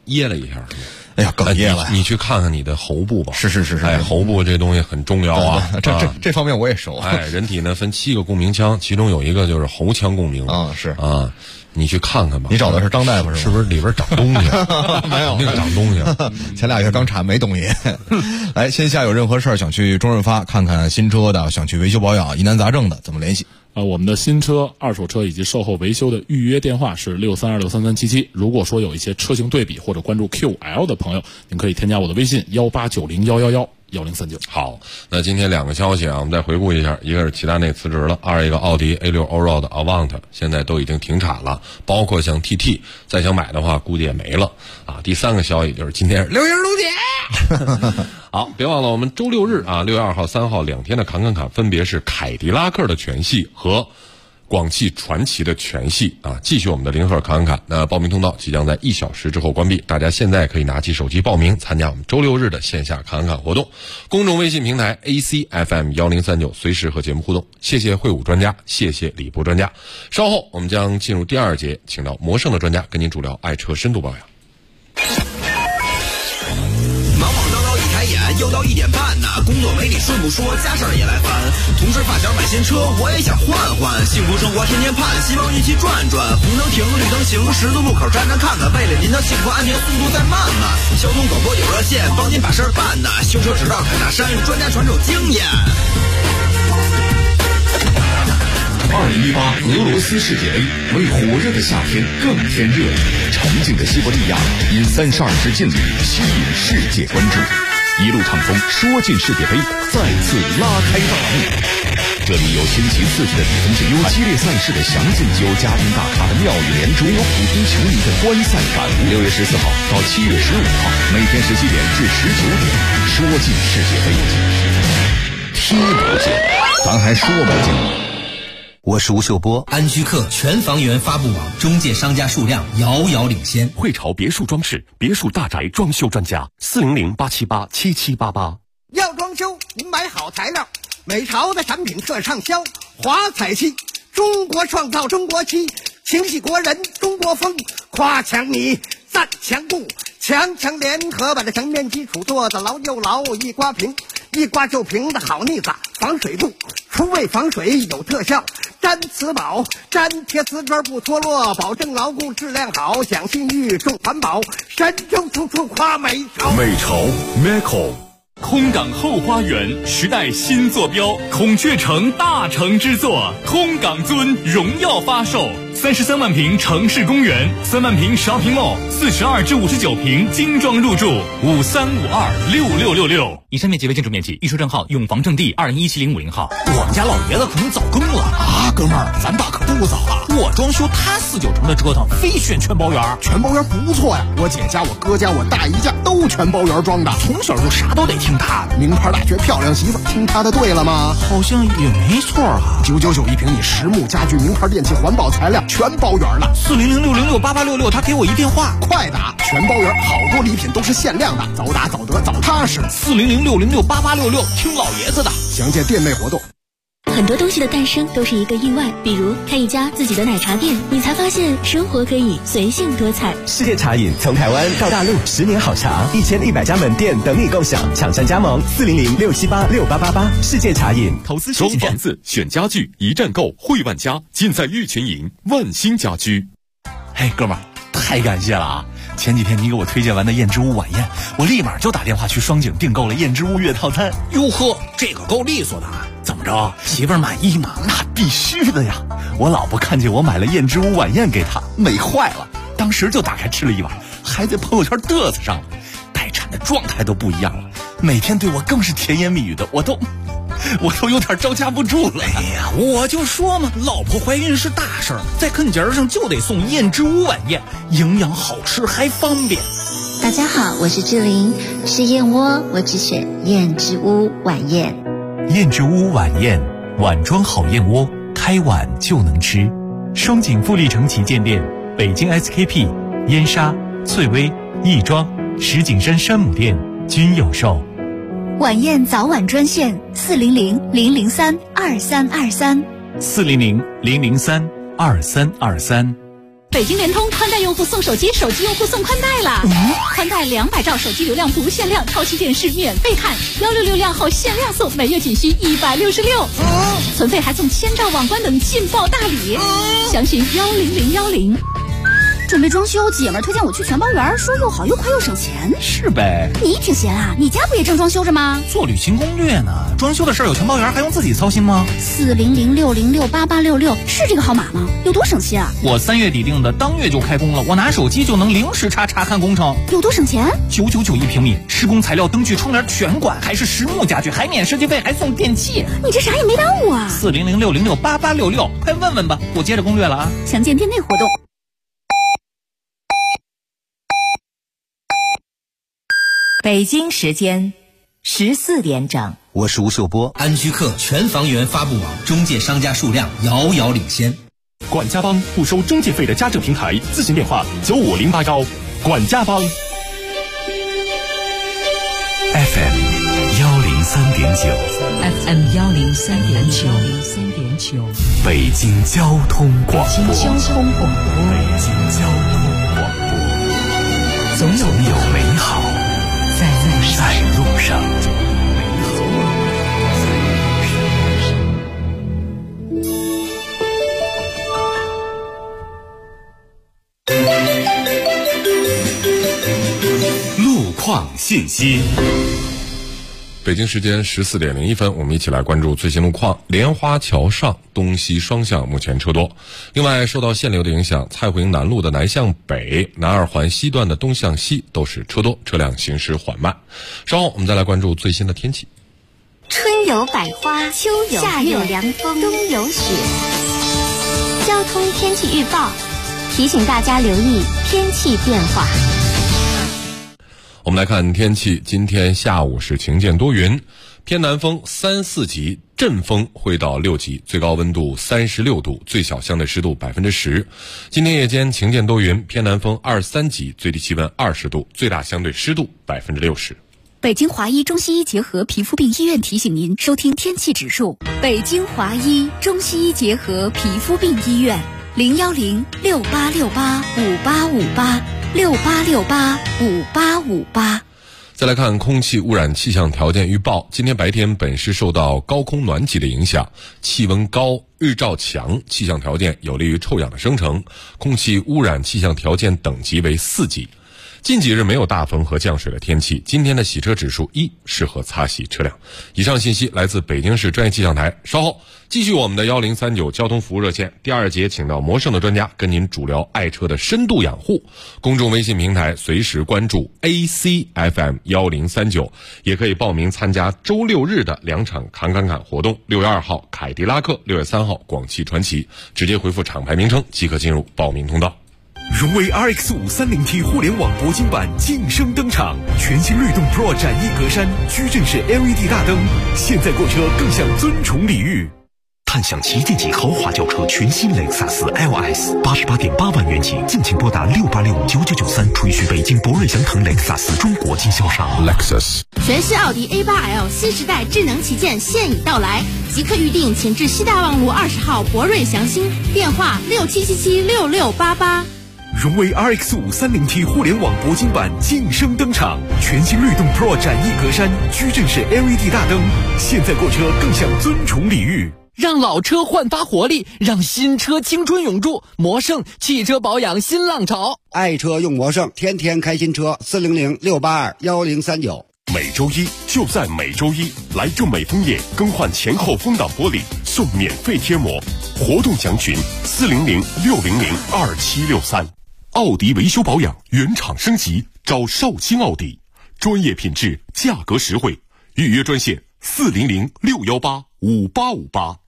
S6: 噎了一下。
S7: 哎呀，哽咽了。
S6: 你去看看你的喉部吧。
S7: 是。
S6: 哎，喉部这东西很重要啊。
S7: 这方面我也熟。
S6: 哎，人体呢分7个共鸣腔，其中有一个就是喉腔共鸣。
S7: 是
S6: 啊，你去看看吧。
S7: 你找的是张大夫
S6: 是不是里边长东西？
S7: 没有，
S6: 那个长东西。
S7: 前2月刚查没东西。来，线下有任何事儿想去中润发看看新车的，想去维修保养疑难杂症的，怎么联系？
S9: 我们的新车、二手车以及售后维修的预约电话是632633377。如果说有一些车型对比或者关注 QL 的朋友，您可以添加我的微信18901111039。
S6: 好，那今天2个消息啊，我们再回顾一下，一个是齐达内辞职了，一个奥迪 A6 Allroad Avant 现在都已经停产了，包括像 TT 再想买的话估计也没了啊。第3个消息就是今天是6一卢节。好，别忘了我们周6日啊，6月2号、3号2天的侃侃侃分别是凯迪拉克的全系和广汽传祺的全系啊，继续我们的零盒侃侃侃。那报名通道即将在1小时之后关闭，大家现在可以拿起手机报名参加我们周6日的线下侃侃侃活动。公众微信平台 ACFM1039，随时和节目互动。谢谢会武专家，谢谢李博专家。稍后我们将进入第2节，请到魔圣的专家跟您主聊爱车深度保养。
S5: 又到1点半呢，工作没你顺不说，家事儿也来烦。同事发小买新车，我也想换换。幸福生活天天盼，希望运气转转。红灯停，绿灯行，十字路口站站看看，为了您的幸福安全，速度再慢慢。交通广播有热线，帮您把事儿办呢。修车只到凯大山，专家传授经验。
S2: 2018俄罗斯世界杯为火热的夏天更添热闹，沉静的西伯利亚因32支劲旅吸引世界关注。一路畅通，说进世界杯再次拉开大幕。这里有星期刺激的比分之优，激烈赛事的详尽，有家庭大咖的妙语连珠，有普通球迷的观赛感悟。6月14号到7月15号，每天17点至19点，说进世界杯，踢不进，咱还说不进。
S10: 我是吴秀波，安居客全房源发布网中介商家数量遥遥领先。
S11: 汇潮别墅装饰，别墅大宅装修专家，400-878-7788。
S12: 要装修，您买好材料，美潮的产品特畅销，华彩漆，中国创造中国漆，情系国人中国风，夸强你赞强固，强联合把这墙面基础做得牢又牢，一刮平，一刮就平的好腻子，防水度，除味防水有特效，粘瓷宝，粘贴瓷砖不脱落，保证牢固质量好，讲信誉重环保，神州处处夸美潮。
S2: 美潮 Meco。
S13: 空港后花园时代新坐标，孔雀城大成之作，空港尊荣耀发售，33万平城市公园，3万平shopping mall，42至59平精装入住，53526666。
S14: 以上面积为建筑面积，预售证号永房正地2017050号。
S3: 我们家老爷子可能早更了啊，哥们儿，咱爸可不早啊。我装修，他4、9成的折腾，非选全包园。
S15: 全包园不错呀，我姐家、我哥家、我大姨家都全包园装的，
S3: 从小就啥都得听他的。
S15: 名牌大学漂亮媳妇，听他的对了吗？
S3: 好像也没错啊。
S15: 999一平米实木家具、名牌电器、环保材料，全包圆了。
S3: 400-606-8866，他给我一电话，
S15: 快打！全包圆，好多礼品都是限量的，早打早得早踏实。
S3: 400-606-8866，听老爷子的。
S15: 详见店内活动。
S16: 很多东西的诞生都是一个意外，比如开一家自己的奶茶店，你才发现生活可以随性多彩。
S17: 世界茶饮从台湾到大陆，10年好茶，1100家门店等你共享，抢占加盟400-678-6888。世界茶饮。
S11: 投资装房子选家具一站购汇万家，尽在玉群营万兴家居。
S18: 嘿，哥们儿，太感谢了啊！前几天你给我推荐完的燕之屋晚宴，我立马就打电话去双井订购了燕之屋月套餐。
S3: 哟呵，这个够利索的啊！怎么着，媳妇儿满意吗？
S18: 那必须的呀！我老婆看见我买了燕之屋晚宴给她，美坏了，当时就打开吃了一碗，还在朋友圈嘚瑟上了，待产的状态都不一样了，每天对我更是甜言蜜语的，我都有点招架不住了。
S3: 哎呀，我就说嘛，老婆怀孕是大事儿，在跟节儿上就得送燕之屋晚宴，营养好吃还方便。
S19: 大家好，我是志玲，吃燕窝我只选燕之屋晚宴。
S20: 燕之屋晚宴，碗装好燕窝，开碗就能吃。双井富力城旗舰店、北京 SKP、燕莎、翠微、亦庄、石景山山姆店均有售。
S16: 晚宴早晚专线400-003-2323。
S20: 400-003-2323。
S16: 北京联通宽带
S21: 贷用户送手机，手机用户送宽带啦！宽带200兆手机流量不限量，超级电视免费看，166量后限量送，每月仅需166。存费还送1000兆网关等劲爆大礼，详询10010。
S22: 准备装修，姐们儿推荐我去全包园，说又好又快又省钱。
S5: 是呗，
S22: 你挺闲啊，你家不也正装修着吗？
S5: 做旅行攻略呢，装修的事儿有全包园还用自己操心吗
S22: ？40060688866是这个号码吗？有多省心啊？
S5: 我3月底定的，当月就开工了，我拿手机就能零时查看工程。
S22: 有多省钱
S5: ？999一平米，施工材料、灯具、窗帘全管，还是实木家具，还免设计费，还送电器。
S22: 你这啥也没耽误啊
S5: ！40060688866，快问问吧，我接着攻略了啊！
S22: 详见店内活动。
S23: 北京时间14点整，
S10: 我是吴秀波。安居客全房源发布网中介商家数量遥遥领先。
S11: 管家帮不收中介费的家政平台，咨询电话95081。管家帮
S20: FM
S23: 103.9
S20: 北京交通广播，总有美好在路上。
S11: 路况信息。
S6: 北京时间14点01分，我们一起来关注最新路况。莲花桥上东西双向目前车多。另外，受到限流的影响，蔡胡营南路的南向北、南二环西段的东向西都是车多，车辆行驶缓慢。稍后我们再来关注最新的天气。
S19: 春有百花，秋有夏有凉风，冬有雪。交通天气预报提醒大家留意天气变化。
S6: 我们来看天气，今天下午是晴间多云，偏南风3、4级，阵风会到6级，最高温度36度，最小相对湿度10%。今天夜间晴间多云，偏南风2、3级，最低气温20度，最大相对湿度60%。
S22: 北京华医中西医结合皮肤病医院提醒您收听天气指数。北京华医中西医结合皮肤病医院，01068685858，68685858。
S6: 再来看空气污染气象条件预报，今天白天本市受到高空暖气的影响，气温高，日照强，气象条件有利于臭氧的生成，空气污染气象条件等级为4级。近几日没有大风和降水的天气，今天的洗车指数1，适合擦洗车辆。以上信息来自北京市专业气象台。稍后继续我们的1039交通服务热线，第2节请到魔圣的专家跟您主聊爱车的深度养护。公众微信平台随时关注 ACFM 1039，也可以报名参加周6日的2场侃活动，6月2号凯迪拉克，6月3号广汽传祺，直接回复厂牌名称即可进入报名通道。
S11: 荣威 RX530T 互联网铂金版晋升登场，全新律动 Pro 展翼格栅，矩阵式 LED 大灯，现在购车更享尊崇礼遇。
S24: 探享旗舰级豪华轿车全新雷克萨斯 LS，88.8万元起，敬请拨打68659993，垂询北京博瑞祥腾雷克萨斯中国经销商。
S6: Lexus
S22: 全新奥迪 A8L 新时代智能旗舰现已到来，即刻预定，请至西大望路20号博瑞祥兴，电话67776688。
S11: 荣威 RX530T 互联网铂金版晋升登场，全新律动 Pro 展翼格栅，矩阵式 LED 大灯，现在购车更享尊崇礼遇。
S25: 让老车焕发活力，让新车青春永驻。魔圣汽车保养新浪潮，
S4: 爱车用魔圣，天天开新车，40068211039。
S11: 每周一就在每周一，来中美枫叶更换前后风挡玻璃送免费贴膜，活动详询40060027763。奥迪维修保养原厂升级，找绍兴奥迪，专业品质，价格实惠，预约专线40061858858。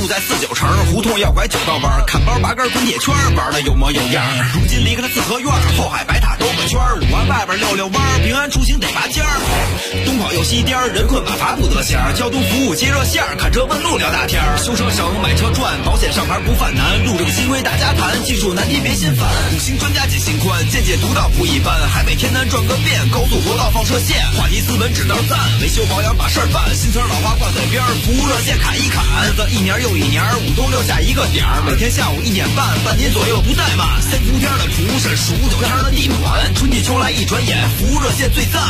S5: 住在49城，胡同要拐9道弯，看包拔根滚铁圈，玩的有模有样。如今离开了四合院，后海白塔兜个圈，5环外边溜溜弯，平安出行得拔尖儿。东跑又西颠，人困马乏不得闲，交通服务接热线，看车问路聊大天，修车省买车赚，保险上牌不犯难，路这个新规大家谈，技术难题别心烦。5星专家解心宽，见解独到不一般，海北天南转个遍，高速国道放射线，话题斯文指道赞，维修保养把事儿办，新词老话挂嘴边，服务热线砍一砍，日子一年又一年，5东6下一个点儿，每天下午1点半，半年左右不怠慢，3伏天的蒲是数9天的地暖，春季秋来一转眼，服务热线最赞。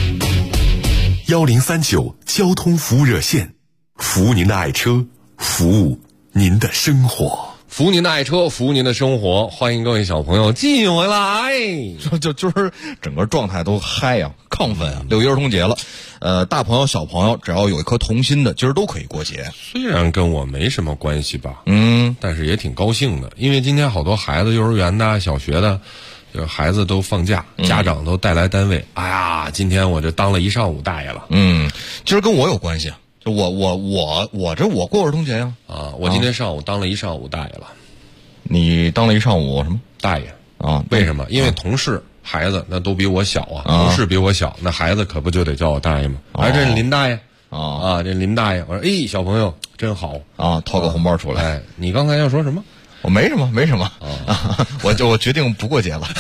S24: 1039交通服务热线，服务您的爱车，服务您的生活。
S6: 服务您的爱车，服务您的生活，欢迎各位小朋友进回来。
S1: 就是整个状态都嗨呀、亢奋啊！6一儿童节了，大朋友小朋友只要有一颗童心的，今儿都可以过节。
S6: 虽然跟我没什么关系吧，但是也挺高兴的，因为今天好多孩子幼儿园的、小学的，就孩子都放假，家长都带来单位。哎呀，今天我这当了一上午大爷了。
S1: 今儿跟我有关系。就我过儿童节呀！
S6: 我今天上午当了一上午大爷了。
S1: 你当了一上午什么
S6: 大爷啊？为什么？因为同事孩子那都比我小啊，同事比我小，那孩子可不就得叫我大爷吗？这是林大爷这林大爷。我说小朋友真好
S1: 啊，掏个红包出来。
S6: 你刚才要说什么？
S1: 我没什么我决定不过节了。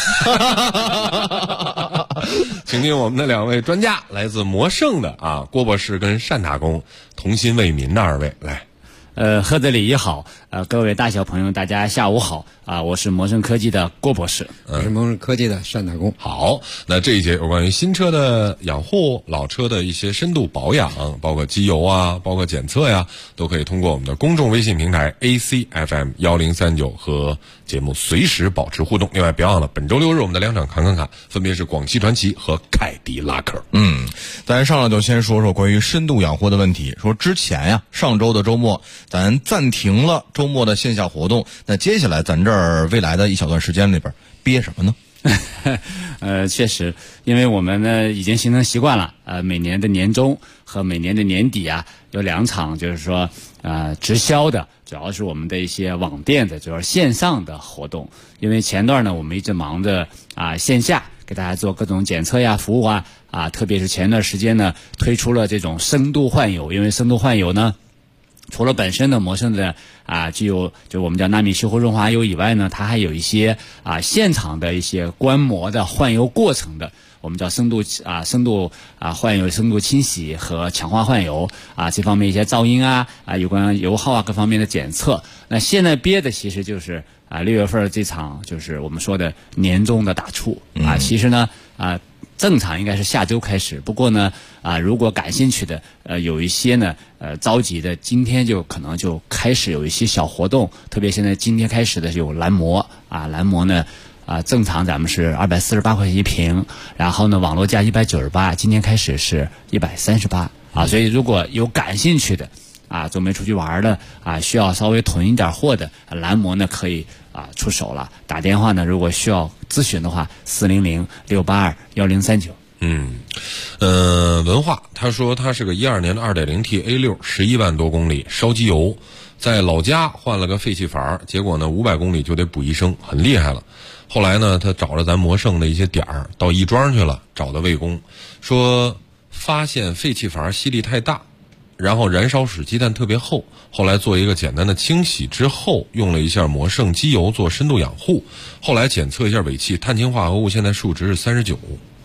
S6: 请听我们的2位专家，来自魔圣的郭博士跟单大公，同心为民的2位来。
S7: 贺德里也好，各位大小朋友，大家下午好我是魔圣科技的郭博士，
S8: 我是魔圣科技的单大公。
S6: 好，那这一节有关于新车的养护、老车的一些深度保养，包括机油包括检测呀，都可以通过我们的公众微信平台 ACFM 1039和节目随时保持互动。另外，别忘了本周6日我们的2场侃侃侃，分别是广汽传祺和凯迪拉克。
S1: 咱上来就先说说关于深度养护的问题。说之前呀，上周的周末咱暂停了周末的线下活动，那接下来咱这儿未来的一小段时间里边憋什么
S7: 呢？确实，因为我们呢已经形成习惯了，每年的年终和每年的年底有2场，就是说直销的，主要是我们的一些网店的，就是线上的活动。因为前段呢我们一直忙着线下给大家做各种检测呀、服务特别是前段时间呢推出了这种深度换油，因为深度换油呢，除了本身的魔圣的具有就我们叫纳米修护润滑油以外呢，它还有一些现场的一些观摩的换油过程的，我们叫深度换油、深度清洗和强化换油这方面一些噪音有关油耗各方面的检测。那现在憋的其实就是6月份这场就是我们说的年终的打触其实呢正常应该是下周开始，不过呢如果感兴趣的有一些呢着急的，今天就可能就开始有一些小活动，特别现在今天开始的有蓝膜蓝膜呢正常咱们是248块钱一瓶，然后呢网络价198，今天开始是138所以如果有感兴趣的准备出去玩的需要稍微囤一点货的，蓝膜呢可以出手了。打电话呢如果需要咨询的话400-682-1039。
S6: 文化他说他是个12年的 2.0T A6 11万多公里，烧机油，在老家换了个废气阀，结果呢500公里就得补一升，很厉害了。后来呢他找了咱魔圣的一些点儿，到亦庄去了，找的魏工，说发现废气阀吸力太大，然后燃烧室积碳特别厚，后来做一个简单的清洗之后，用了一下魔圣机油做深度养护，后来检测一下尾气，碳氢化合物现在数值是39。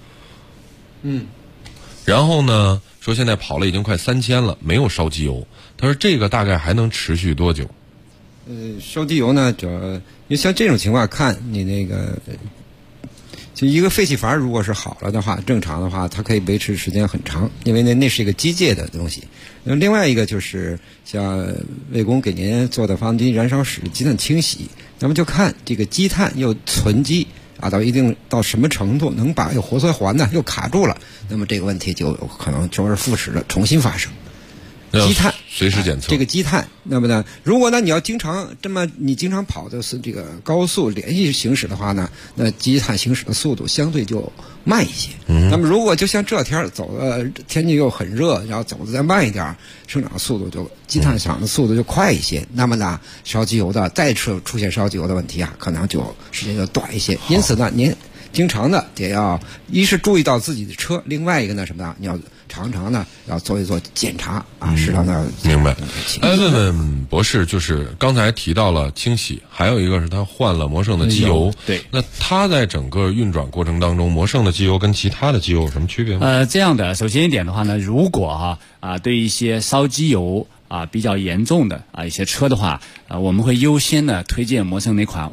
S6: 然后呢说现在跑了已经快3000了，没有烧机油。他说这个大概还能持续多久？
S8: 烧机油呢，主要因为像这种情况看你那个就一个废气阀如果是好了的话，正常的话它可以维持时间很长，因为那是一个机械的东西。那另外一个就是像魏工给您做的发动机燃烧室积碳清洗，那么就看这个积碳又存积到一定到什么程度能把有活塞环呢又卡住了，那么这个问题就有可能周而复始的重新发生。 积碳
S6: 随时检测、
S8: 这个积碳。那么呢，如果呢你要经常跑的是这个高速连续行驶的话呢，那积碳行驶的速度相对就慢一些。那么如果就像这天天气又很热，然后走的再慢一点，生长速度积碳长的速度就快一些。那么呢，烧机油的再出现烧机油的问题啊，可能就时间就短一些。因此呢，您经常的得要一是注意到自己的车，另外一个呢什么呢？你要常常呢要做一做检查啊，适当的
S6: 明白。问问博士，就是刚才提到了清洗，还有一个是他换了魔圣的机油。
S7: 对，
S6: 那他在整个运转过程当中，魔圣的机油跟其他的机油有什么区别吗？
S7: 这样的，首先一点的话呢，如果对一些烧机油比较严重的一些车的话，我们会优先的推荐魔圣那款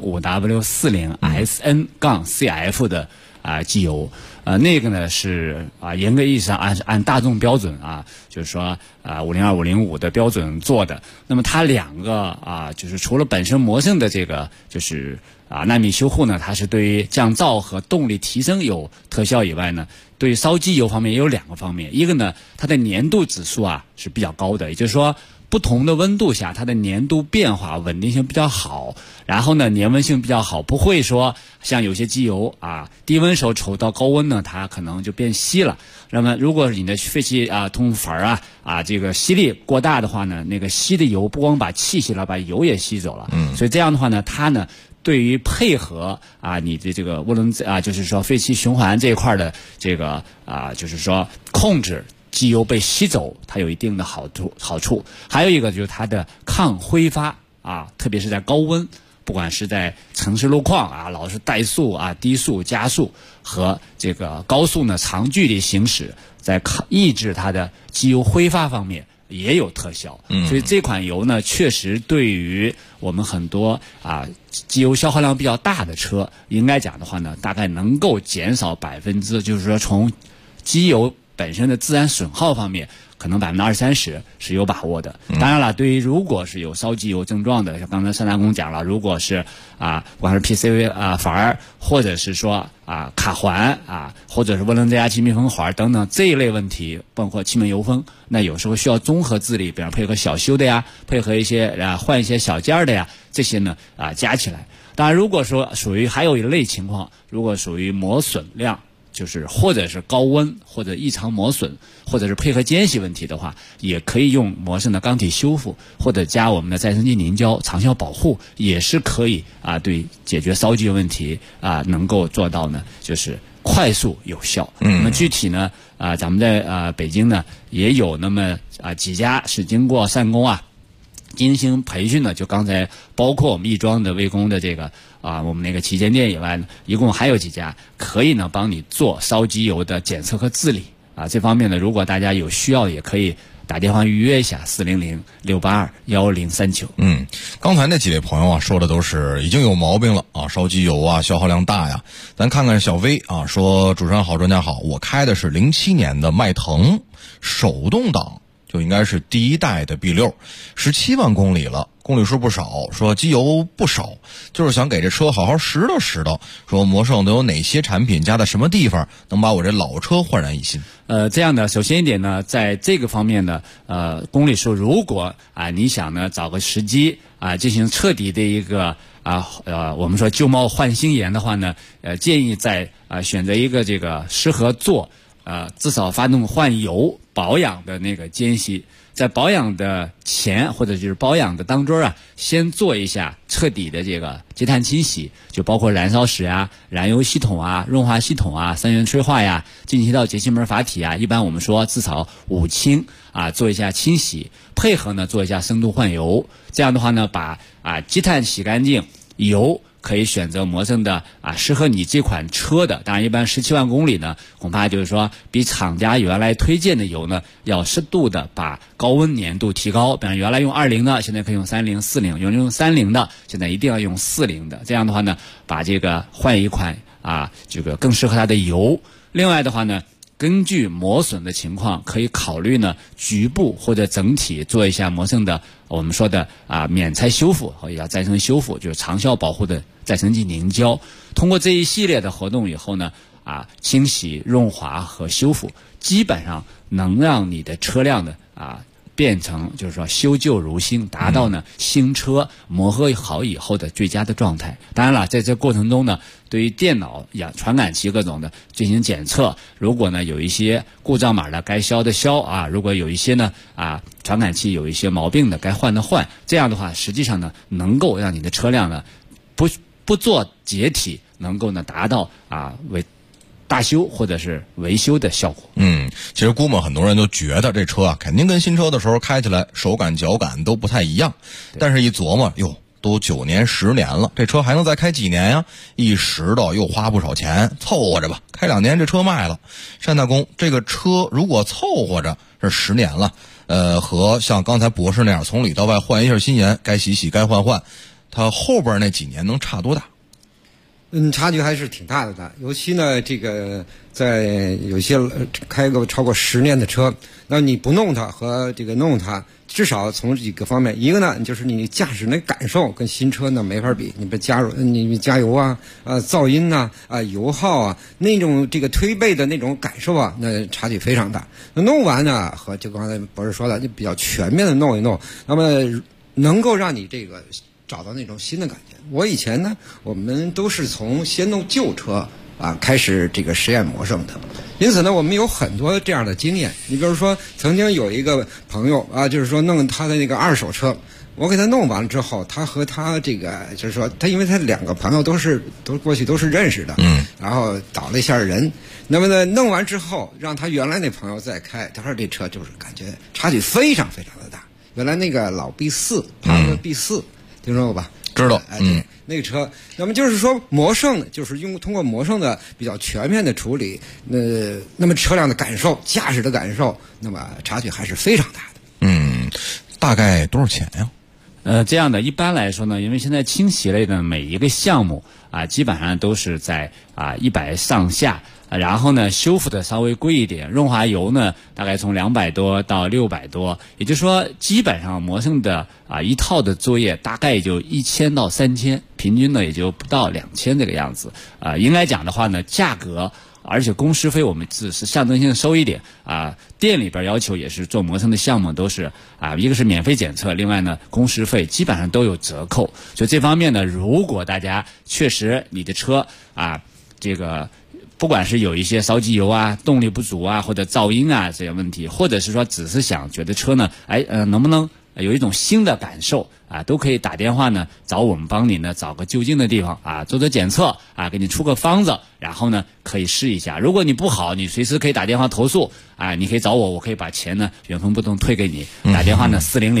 S7: 5W40SN-CF 的机油。那个呢是严格意义上按大众标准就是说502、505的标准做的。那么它两个就是除了本身魔圣的这个就是纳米修护呢，它是对于降噪和动力提升有特效以外呢，对于烧机油方面也有两个方面。一个呢，它的粘度指数是比较高的，也就是说不同的温度下它的粘度变化稳定性比较好，然后呢粘温性比较好，不会说像有些机油低温时候抽到高温呢它可能就变稀了。那么如果你的废气通阀这个吸力过大的话呢，那个吸的油不光把气吸了，把油也吸走了。所以这样的话呢，它呢对于配合你的这个涡轮就是说废气循环这一块的这个就是说控制机油被吸走，它有一定的好处。还有一个就是它的抗挥发特别是在高温，不管是在城市路况老是怠速低速加速和这个高速呢长距离行驶，在抑制它的机油挥发方面也有特效。所以这款油呢，确实对于我们很多机油消耗量比较大的车，应该讲的话呢，大概能够减少就是说从机油本身的自然损耗方面，可能20-30%是有把握的。当然了，对于如果是有烧机油症状的，像刚才单大工讲了，如果是不管是 PCV 阀或者是说卡环或者是涡轮增压器密封环等等这一类问题，包括气门油封，那有时候需要综合治理，比方配合小修的呀，配合一些换一些小件的呀，这些呢加起来。当然，如果说属于还有一类情况，如果属于磨损量，就是或者是高温或者异常磨损，或者是配合间隙问题的话，也可以用魔圣的钢体修复，或者加我们的再生基凝胶长效保护，也是可以对解决烧机油问题能够做到呢，就是快速有效。那么具体呢咱们在北京呢也有那么几家是经过善工进行培训的，就刚才包括我们亦庄的魏工的这个我们那个旗舰店以外呢，一共还有几家可以呢帮你做烧机油的检测和治理这方面呢，如果大家有需要，也可以打电话预约一下400-682-1039。
S1: 刚才那几位朋友说的都是已经有毛病了烧机油消耗量大呀。咱看看小薇说，主持人好，专家好，我开的是07年的迈腾手动挡，就应该是第一代的 B6，17万公里了，公里数不少，说机油不少，就是想给这车好好拾掇拾掇，说魔圣都有哪些产品加在什么地方能把我这老车焕然一新。
S7: 这样的，首先一点呢，在这个方面呢公里数如果你想呢找个时机进行彻底的一个我们说旧貌换新颜的话呢，建议在选择一个这个适合做至少发动换油保养的那个间隙，在保养的前或者就是保养的当中先做一下彻底的这个积碳清洗，就包括燃烧室燃油系统润滑系统三元催化进气道节气门阀体一般我们说至少5清做一下清洗，配合呢做一下深度换油。这样的话呢，把积碳洗干净，油可以选择魔圣的适合你这款车的，当然一般17万公里呢，恐怕就是说比厂家原来推荐的油呢要适度的把高温粘度提高，比方原来用20的，现在可以用30、40，有人用30的，现在一定要用40的。这样的话呢，把这个换一款这个更适合它的油。另外的话呢，根据磨损的情况，可以考虑呢局部或者整体做一下魔圣的我们说的免拆修复或者叫再生修复，就是长效保护的再生基凝胶。通过这一系列的活动以后呢清洗、润滑和修复，基本上能让你的车辆的变成就是说修旧如新，达到呢新车磨合好以后的最佳的状态。当然了，在这过程中呢，对于电脑传感器各种的进行检测，如果呢有一些故障码的该消的消啊，如果有一些呢传感器有一些毛病的该换的换，这样的话实际上呢能够让你的车辆呢不做解体，能够呢达到为大修或者是维修的效果。
S1: 其实估摸很多人都觉得这车肯定跟新车的时候开起来手感脚感都不太一样，但是一琢磨，哟，都9年10年了，这车还能再开几年呀？一时的又花不少钱，凑合着吧，开2年这车卖了。单大公，这个车如果凑合着是10年了，和像刚才博士那样从里到外换一下新颜，该洗洗该换换，它后边那几年能差多大？
S8: 差距还是挺大的。尤其呢，这个在有些开个超过10年的车，那你不弄它和这个弄它，至少从几个方面，一个呢就是你驾驶那感受跟新车呢没法比，你加油啊，噪音啊，油耗啊，那种这个推背的那种感受啊，那差距非常大。那弄完呢，和就刚才博士说的，就比较全面的弄一弄，那么能够让你这个找到那种新的感觉。我以前呢，我们都是从先弄旧车开始这个实验磨蹭的，因此呢，我们有很多这样的经验。你比如说，曾经有一个朋友就是说弄他的那个2手车，我给他弄完了之后，他和他这个就是说，因为他2个朋友都过去都是认识的，然后倒了一下人。那么呢，弄完之后，让他原来那朋友再开，他说这车就是感觉差距非常非常的大。原来那个老 B4，帕萨特 B4，听说过吧？
S1: 知道，
S8: 那个车，那么就是说磨蹭，就是通过磨蹭的比较全面的处理，那么车辆的感受、驾驶的感受，那么差距还是非常大的。
S1: 大概多少钱呀？
S7: 这样的一般来说呢，因为现在轻洗类的每一个项目基本上都是在100上下。然后呢，修复的稍微贵一点，润滑油呢大概从200多到600多，也就是说基本上磨蹭的一套的作业大概也就1000到3000，平均呢也就不到2000这个样子。应该讲的话呢，价格而且工时费我们只是象征性收一点店里边要求也是做磨蹭的项目都是一个是免费检测，另外呢工时费基本上都有折扣。所以这方面呢，如果大家确实你的车这个不管是有一些烧机油动力不足或者噪音这些问题，或者是说只是想觉得车呢能不能有一种新的感受都可以打电话呢找我们，帮你呢找个就近的地方做做检测给你出个方子，然后呢可以试一下。如果你不好，你随时可以打电话投诉你可以找我，我可以把钱呢原封不动退给你。打电话呢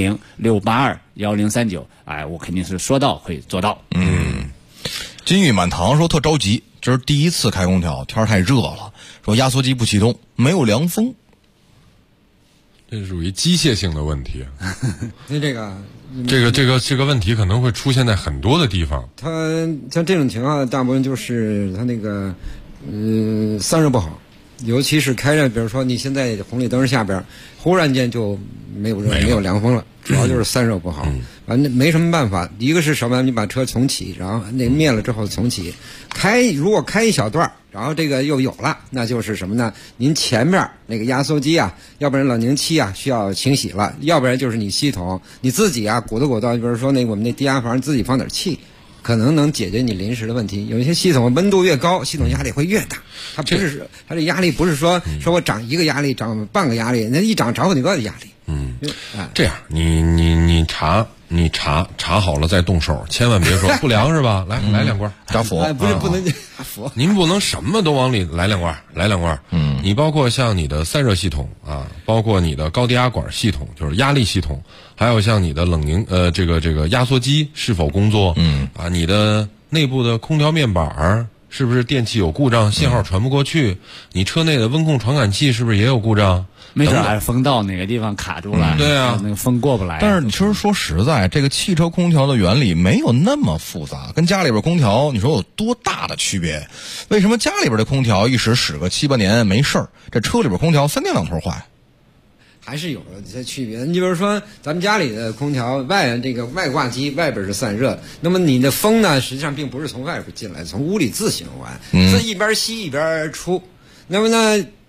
S7: 400-682-1039我肯定是说到会做到。
S1: 金玉满堂说特着急，这是第一次开空调，天太热了，说压缩机不启动，没有凉风。
S6: 这属于机械性的问题。
S8: 那这
S6: 个问题可能会出现在很多的地方。
S8: 它像这种情况，大部分就是它那个散热不好，尤其是开着，比如说你现在红绿灯下边，忽然间就没有凉风了，主要就是散热不好。那没什么办法，一个是什么？你把车重启，然后那灭了之后重启，如果开一小段，然后这个又有了，那就是什么呢？您前面那个压缩机要不然冷凝器需要清洗了，要不然就是你系统你自己鼓捣，比如说我们那低压房自己放点气，可能能解决你临时的问题。有一些系统温度越高，系统压力会越大。它不是它这压力不是说我涨1个压力，涨半个压力，那一涨好几个的压力。
S6: 这样你查好了再动手，千万别说不凉是吧？来2罐加佛，
S8: 不能加佛。
S6: 您不能什么都往里来2罐。你包括像你的散热系统包括你的高低压管系统，就是压力系统，还有像你的冷凝这个压缩机是否工作？你的内部的空调面板是不是电器有故障，信号传不过去？你车内的温控传感器是不是也有故障？
S7: 没准还是风道哪个地方卡住了，
S6: 对
S7: 那个风过不来。
S1: 但是你其实说实在，这个汽车空调的原理没有那么复杂，跟家里边空调你说有多大的区别？为什么家里边的空调一使个7-8年没事儿，这车里边空调3天2头坏？
S8: 还是有一些区别。你比如说咱们家里的空调这个外挂机外边是散热，那么你的风呢实际上并不是从外边进来，从屋里自行完，是一边吸一边出。那么呢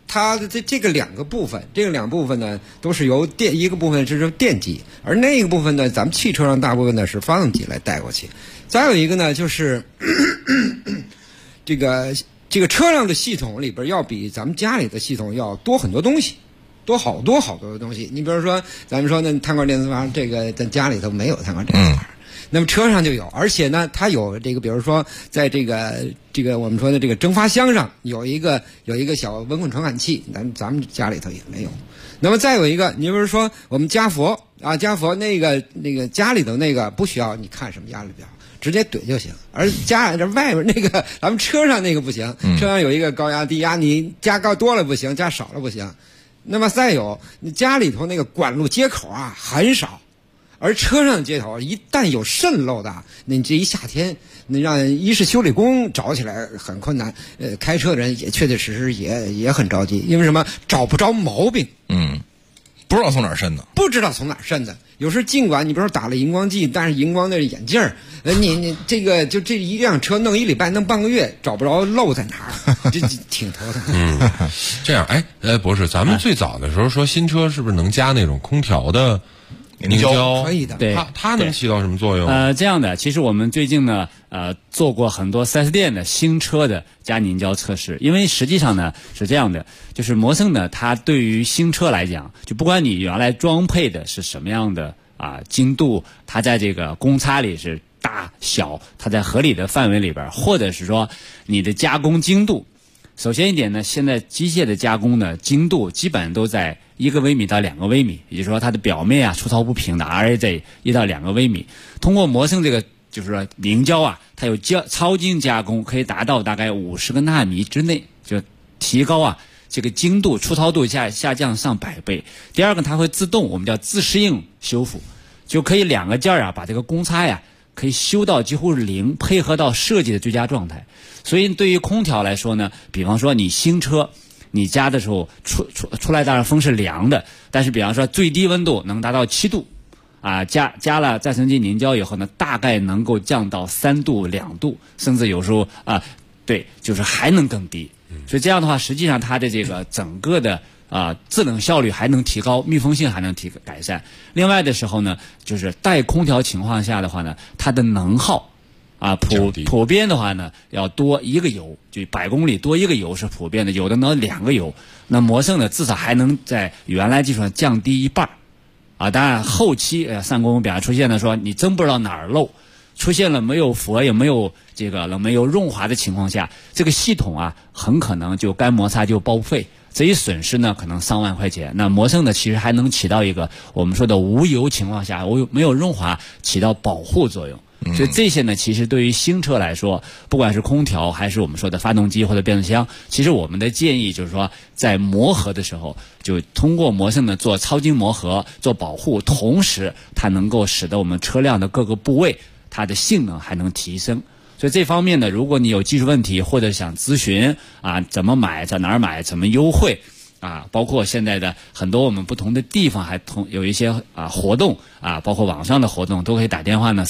S8: 它的这个两个部分，呢都是由一个部分是电机，而那个部分呢，咱们汽车上大部分呢是发动机来带过去。再有一个呢，就是这个车上的系统里边要比咱们家里的系统要多很多东西，多好多的东西。你比如说，咱们说那碳块电磁阀，这个咱家里头没有碳块电磁阀。那么车上就有，而且呢，它有这个，比如说，在这个我们说的这个蒸发箱上有一个小温混传感器，咱们家里头也没有。那么再有一个，你比如说我们家佛那个家里头那个不需要你看什么压力表，直接怼就行。而这外边那个咱们车上那个不行，车上有一个高压低压，你加高多了不行，加少了不行。那么再有，你家里头那个管路接口啊很少。而车上的接头一旦有渗漏的，那这一夏天，那让一是修理工找起来很困难，开车的人也确确实实也很着急，因为什么找不着毛病，
S1: 不知道从哪儿渗的，有时尽管你比如说打了荧光剂，但是荧光的眼镜你这个就这一辆车弄1礼拜弄半个月，找不着漏在哪儿，这挺头疼。
S6: 这样，博士，咱们最早的时候说新车是不是能加那种空调的？凝胶
S8: 可以的，
S7: 对，
S6: 它能起到什么作用？
S7: 这样的，其实我们最近呢，做过很多 4S 店的新车的加凝胶测试，因为实际上呢是这样的，就是摩圣呢，它对于新车来讲，就不管你原来装配的是什么样的精度，它在这个公差里是大小，它在合理的范围里边，或者是说你的加工精度。首先一点呢，现在机械的加工的精度基本都在1个微米到2个微米，也就是说它的表面粗糙不平的 RA 在1到2个微米。通过摩圣这个就是说凝胶它有超精加工，可以达到大概50个纳米之内，就提高这个精度粗糙度下降上100倍。第二个，它会自动我们叫自适应修复，就可以2个件把这个公差可以修到几乎是0，配合到设计的最佳状态。所以对于空调来说呢，比方说你新车你加的时候出来当然风是凉的，但是比方说最低温度能达到7度加了再生机凝胶以后呢，大概能够降到3度2度，甚至有时候对，就是还能更低。所以这样的话，实际上它的这个整个的制冷效率还能提高，密封性还能改善。另外的时候呢，就是带空调情况下的话呢，它的能耗普遍的话呢，要多1个油，就100公里多1个油是普遍的，有的能2个油。那摩圣呢，至少还能在原来基础上降低一半当然后期上工比方出现了说你真不知道哪儿漏，出现了没有佛也没有这个没有润滑的情况下，这个系统很可能就干摩擦就报废。这一损失呢，可能上万块钱。那摩圣呢，其实还能起到一个我们说的无油情况下，没有润滑，起到保护作用。所以这些呢，其实对于新车来说，不管是空调还是我们说的发动机或者变速箱，其实我们的建议就是说，在磨合的时候，就通过摩圣呢做超精磨合，做保护，同时它能够使得我们车辆的各个部位它的性能还能提升。所以这方面呢，如果你有技术问题或者想咨询怎么买，在哪儿买，怎么优惠包括现在的很多我们不同的地方还有一些活动包括网上的活动，都可以打电话呢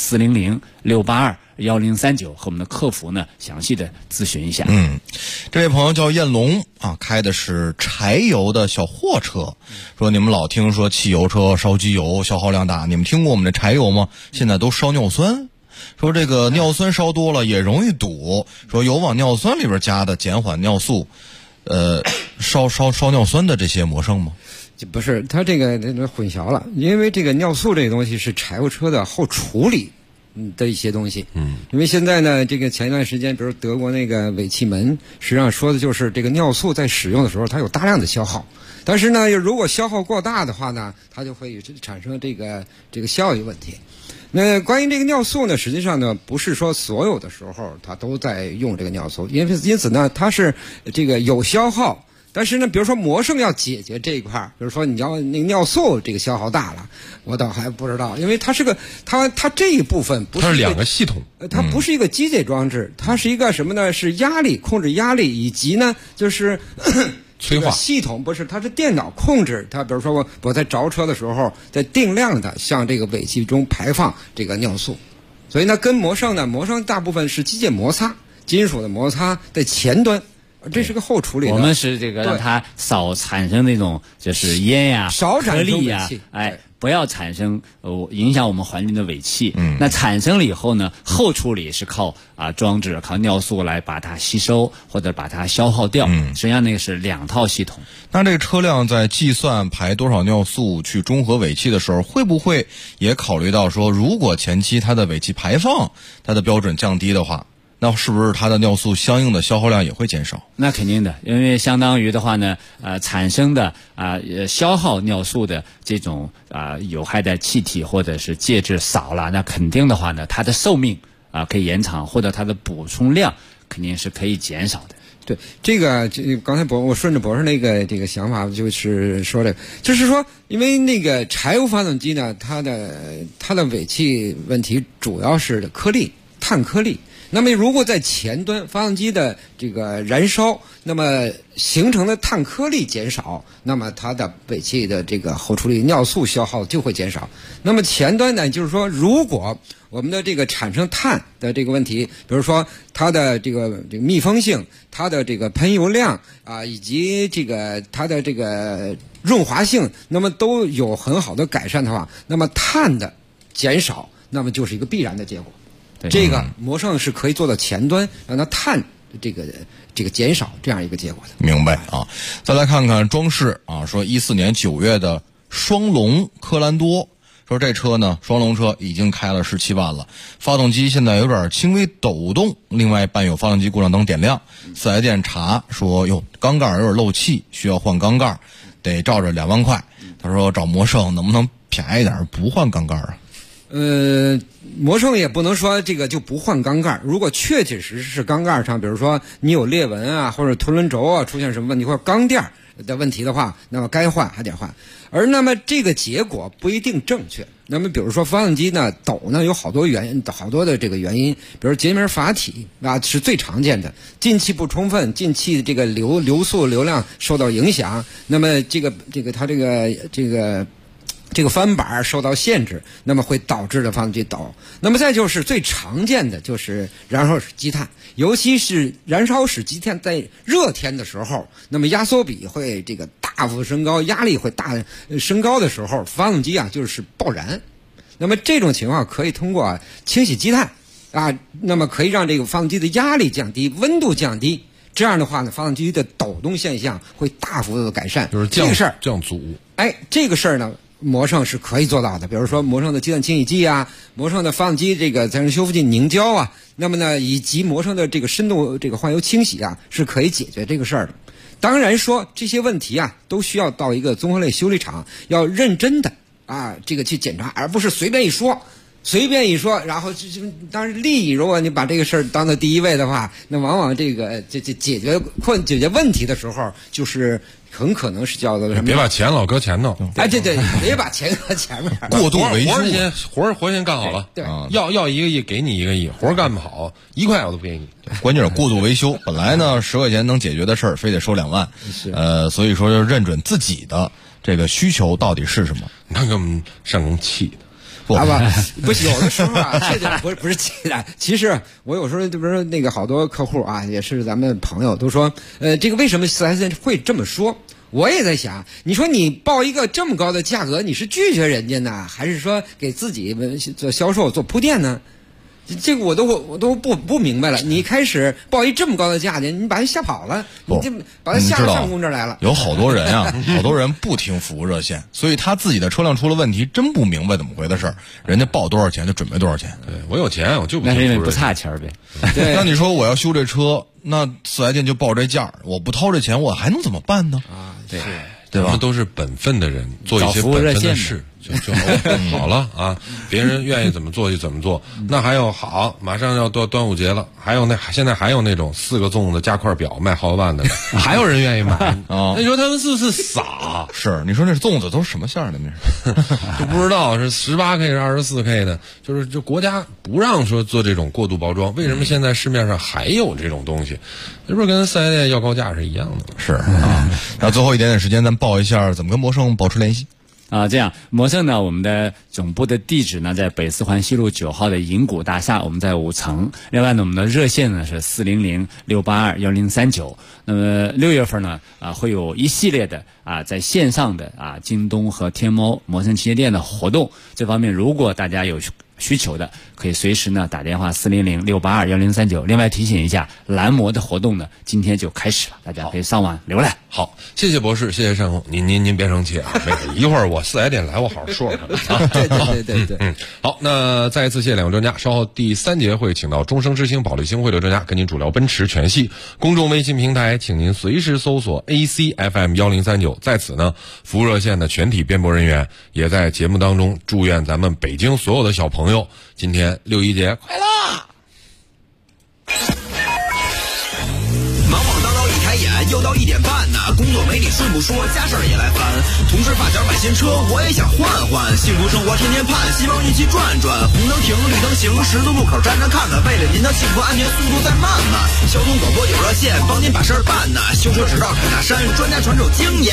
S7: 400-682-1039和我们的客服呢详细的咨询一下。
S1: 这位朋友叫彦龙开的是柴油的小货车，说你们老听说汽油车烧机油消耗量大，你们听过我们的柴油吗？现在都烧尿酸。说这个尿酸烧多了也容易堵，说有往尿酸里边加的减缓尿素烧尿酸的这些摩圣吗？
S8: 不是，它这个混淆了，因为这个尿素这个东西是柴油车的后处理的一些东西。因为现在呢，这个前一段时间，比如德国那个尾气门，实际上说的就是这个尿素在使用的时候，它有大量的消耗。但是呢，如果消耗过大的话呢，它就会产生这个效益问题。那关于这个尿素呢，实际上呢，不是说所有的时候它都在用这个尿素，因此呢，它是这个有消耗。但是呢，比如说摩圣要解决这一块，比如说你要那个尿素这个消耗大了，我倒还不知道，因为它是个它这一部分不是
S6: 它是2个系统，
S8: 它不是一个机械装置，它是一个什么呢？是压力控制压力，以及呢就是
S6: 催化
S8: 系统，不是，它是电脑控制它。比如说我在着车的时候，在定量的向这个尾气中排放这个尿素，所以呢，跟摩圣大部分是机械摩擦、金属的摩擦在前端。 这是个后处理的。
S7: 我们是这个让它少产生那种就是烟呀、
S8: 少产生
S7: 颗粒呀，不要产生影响我们环境的尾气。那产生了以后呢，后处理是靠装置、靠尿素来把它吸收或者把它消耗掉。实际上那个是2套系统。
S1: 那这个车辆在计算排多少尿素去中和尾气的时候，会不会也考虑到说，如果前期它的尾气排放它的标准降低的话，那是不是它的尿素相应的消耗量也会减少？
S7: 那肯定的，因为相当于的话呢，产生的消耗尿素的这种有害的气体或者是介质少了，那肯定的话呢，它的寿命可以延长，或者它的补充量肯定是可以减少的。
S8: 对，这个刚才我顺着博士这个想法，就是说就是说，因为那个柴油发动机呢，它的尾气问题主要是颗粒、碳颗粒。那么如果在前端发动机的这个燃烧，那么形成的碳颗粒减少，那么它的尾气的这个后处理尿素消耗就会减少。那么前端呢，就是说如果我们的这个产生碳的这个问题，比如说它的这个密封性、它的这个喷油量以及这个它的这个润滑性，那么都有很好的改善的话，那么碳的减少，那么就是一个必然的结果。这个摩胜是可以做到前端，让它碳这个减少这样一个结果的。
S1: 明白啊。再来看看装饰说14年9月的双龙科兰多，说这车呢，双龙车已经开了17万了，发动机现在有点轻微抖动，另外伴有发动机故障灯点亮。四 S 店查说缸盖有点漏气，需要换缸盖，得照着2万块。他说找摩胜能不能便宜点，不换缸盖啊？
S8: 摩胜也不能说这个就不换缸盖，如果确确实实是缸盖上，比如说你有裂纹或者凸轮轴出现什么问题，或者钢垫的问题的话，那么该换还得换。而那么这个结果不一定正确。那么比如说发动机呢抖呢，有好多的这个原因，比如节面阀体是最常见的，进气不充分，进气这个流速流量受到影响，那么它这个翻板受到限制，那么会导致的发动机抖。那么再就是最常见的就是燃烧室积碳，尤其是燃烧室积碳在热天的时候，那么压缩比会这个大幅升高，压力会升高的时候，发动机就是爆燃。那么这种情况可以通过清洗积碳那么可以让这个发动机的压力降低，温度降低。这样的话呢，发动机的抖动现象会大幅度的改善。
S6: 就是
S8: 这个事儿
S6: 降阻。
S8: 这个事儿呢，摩胜是可以做到的。比如说摩胜的积碳清洗剂摩胜的发动机这个再生修复剂凝胶那么呢，以及摩胜的这个深度这个换油清洗是可以解决这个事儿的。当然说这些问题都需要到一个综合类修理厂，要认真的这个去检查，而不是随便一说，然后当然利益，如果你把这个事儿当做第一位的话，那往往这解决问题的时候，就是很可能是叫做什么？
S6: 别把钱老搁前头。
S8: 对，别把钱搁前面。
S1: 过度维修，
S6: 活先干好了。
S8: 对，
S6: 要1个亿给你1个亿，活干不好1块我都不给你。
S1: 关键是过度维修，本来呢10块钱能解决的事儿，非得收2万。所以说就认准自己的这个需求到底是什么。
S6: 那个上工气的。
S8: 不是有的时候这不是气的。其实我有时候就比如说那个好多客户也是咱们朋友都说，这个为什么 4S 店会这么说？我也在想，你说你报一个这么高的价格，你是拒绝人家呢，还是说给自己做销售做铺垫呢？这个我都不明白了。你开始报一这么高的价钱，你把人吓跑了，你就把他吓到上工这儿来了。
S1: 有好多人好多人不听服务热线，所以他自己的车辆出了问题，真不明白怎么回的事儿。人家报多少钱就准备多少钱。
S6: 对，我有钱我就不听服务热线。
S7: 那是因为不差钱呗。
S8: 对，
S1: 那你说我要修这车，那4S店就报这价，我不掏这钱，我还能怎么办呢？
S8: 对。
S1: 对吧？
S6: 我们都是本分的人，做一些本分的事就好了别人愿意怎么做就怎么做。那还有马上要端午节了，现在还有那种4个粽子加块表卖好几万的，还有人愿意买那你说他们是不是傻？
S1: 是，你说那粽子都是什么馅儿的？那是
S6: 就不知道是18K 是24K 的，就国家不让说做这种过度包装，为什么现在市面上还有这种东西？这不是跟4S店要高价是一样的吗？
S1: 是那最后一点点时间，咱报一下怎么跟摩胜保持联系。
S7: 这样魔圣呢，我们的总部的地址呢在北四环西路9号的银谷大厦，我们在5层。另外呢，我们的热线呢是400-682-1039。那么6月份呢，会有一系列的在线上的京东和天猫魔圣旗舰店的活动。这方面如果大家有需求的，可以随时呢打电话400-682-1039。另外提醒一下，蓝魔的活动呢今天就开始了，大家可以上网浏览。
S6: 好，谢谢博士，谢谢善红，您别生气啊，一会儿我4S店来，我好好说说他们啊。
S8: 对。
S6: 好，那再一次谢谢两位专家，稍后第3节会请到终生之星保利星汇的专家跟您主聊奔驰全系。公众微信平台，请您随时搜索 ACFM 1039，在此呢，服务热线的全体编播人员也在节目当中祝愿咱们北京所有的小朋友今天6·1节快乐。
S5: 忙忙叨叨一开眼，又到1点半呢，工作没你顺不说，家事儿也来烦。同事发小买新车，我也想换换，幸福生活天天盼，希望运气转转。红灯停，绿灯行，十字路口站着看看，为了您的幸福安全，速度再慢慢。交通广播有热线，帮您把事儿办呢。修车只到凯大山，专家传授经验。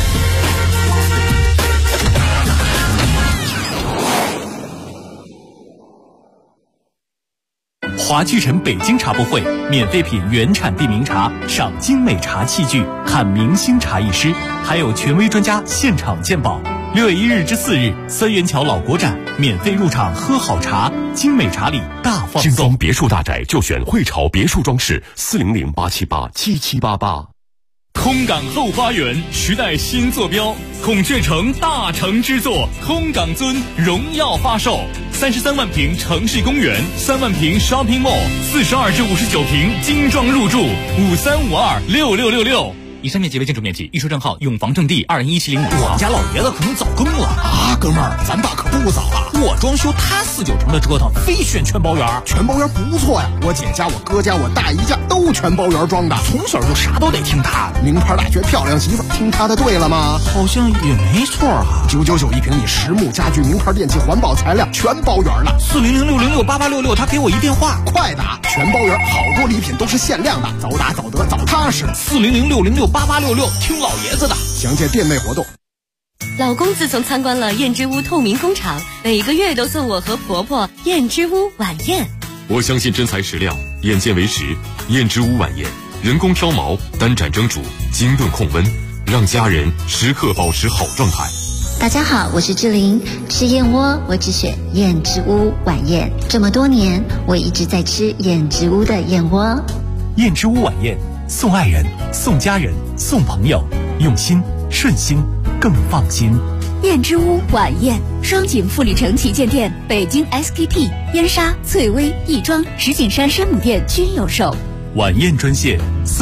S20: 华聚城北京茶博会，免费品原产地名茶，赏精美茶器具，看明星茶艺师，还有权威专家现场鉴宝。6月1日至4日，三元桥老国展，免费入场喝好茶，精美茶礼大放送。
S24: 京东别墅大宅就选汇潮别墅装饰，400-878-7788。
S20: 空港后花园时代新坐标，孔雀城大成之作，空港尊荣耀发售，33万平城市公园，3万平 shopping mall，42至59平精装入住，53526666。以上面积为建筑面积，预售证号永房证地20170。
S3: 我们家老爷子可能早更了啊，哥们儿，咱爸可不早了。我装修，他49成的折腾，非选全包圆。全包圆不错呀，我姐家、我哥家、我大姨家都全包圆装的，从小就啥都得听他的。名牌大学漂亮媳妇，听他的对了吗？好像也没错啊。999一平米，实木家具、名牌电器、环保材料，全包圆了。400-606-8866，他给我一电话，快打！全包圆，好多礼品都是限量的，早打早得早踏实。400-606-8866，听老爷子的。详见店内活动。
S2: 老公自从参观了燕之屋透明工厂，每个月都送我和婆婆燕之屋晚宴。
S24: 我相信真材实料，眼见为实。燕之屋晚宴，人工挑毛，单盏蒸煮，精炖控温，让家人时刻保持好状态。
S9: 大家好，我是志玲，吃燕窝我只选燕之屋晚宴。这么多年，我一直在吃燕之屋的燕窝。
S20: 燕之屋晚宴，送爱人，送家人，送朋友，用心顺心更放心。
S21: 燕之屋晚宴，双井富力城旗舰店、北京 SKP、燕莎、翠微、亦庄、石景山山姆店均有售。
S20: 晚宴专线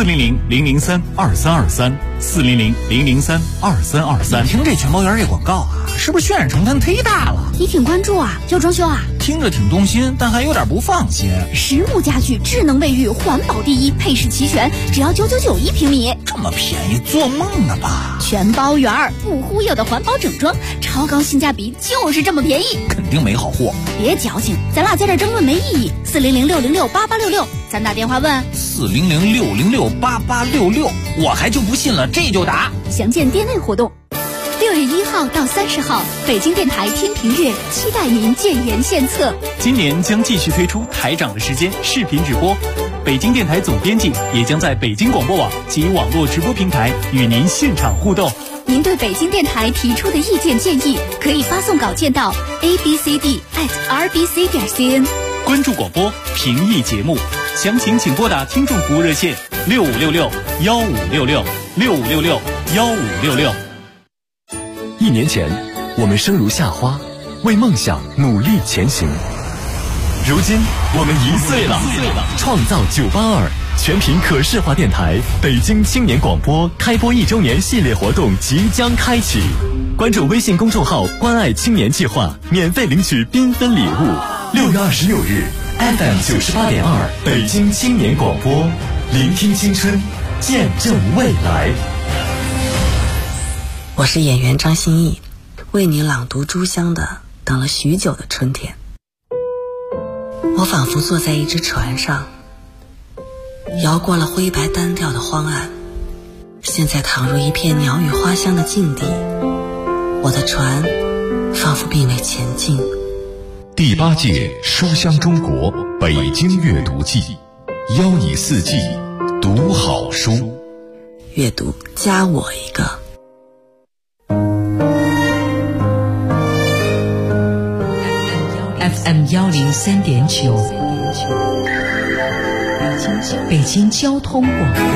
S20: 400-003-2323，400-003-2323。
S3: 你听这全包圆这广告啊，是不是渲染成分忒大了？
S21: 你挺关注啊，要装修啊？
S3: 听着挺动心，但还有点不放心。
S21: 实木家具，智能卫浴，环保第一，配饰齐全，只要999一平米。
S3: 这么便宜，做梦呢吧？
S21: 全包圆儿，不忽悠的环保整装，超高性价比，就是这么便宜。
S3: 肯定没好货。
S21: 别矫情，咱俩在这争论没意义。400-606-8866，咱打电话问。
S3: 400-606-8866，我还就不信了，这就打。
S21: 详见店内活动。6月1号到30号，北京电台天平月，期待您建言献策。
S20: 今年将继续推出台长的时间视频直播，北京电台总编辑也将在北京广播网及网络直播平台与您现场互动。
S21: 您对北京电台提出的意见建议，可以发送稿件到 abcd@rbc.cn。
S20: 关注广播，评议节目，详情请拨打听众服务热线6566-1566，6566-1566。
S17: 1年前，我们生如夏花，为梦想努力前行。如今，我们1岁了，创造982全频可视化电台北京青年广播开播1周年系列活动即将开启。关注微信公众号“关爱青年计划”，免费领取缤纷礼物。6月26日 ，FM 98.2北京青年广播，聆听青春，见证未来。
S12: 我是演员张歆艺，为你朗读朱湘的《等了许久的春天》。我仿佛坐在一只船上，摇过了灰白单调的荒岸，现在躺入一片鸟语花香的境地， 我的船仿佛并未前进。
S17: 第8届书香中国北京阅读季，邀你四季读好书。
S12: 阅读加我一个。
S13: FM 103.9，北京交通广播，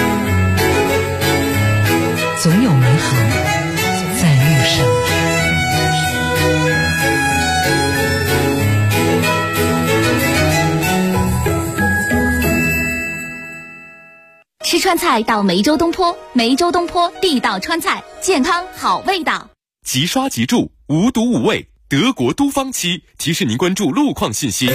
S13: 总有美好在路上。
S21: 吃川菜到梅州东坡，梅州东坡地道川菜，健康好味道。
S14: 即刷即住，无毒无味。德国都方漆提示您关注路况信息。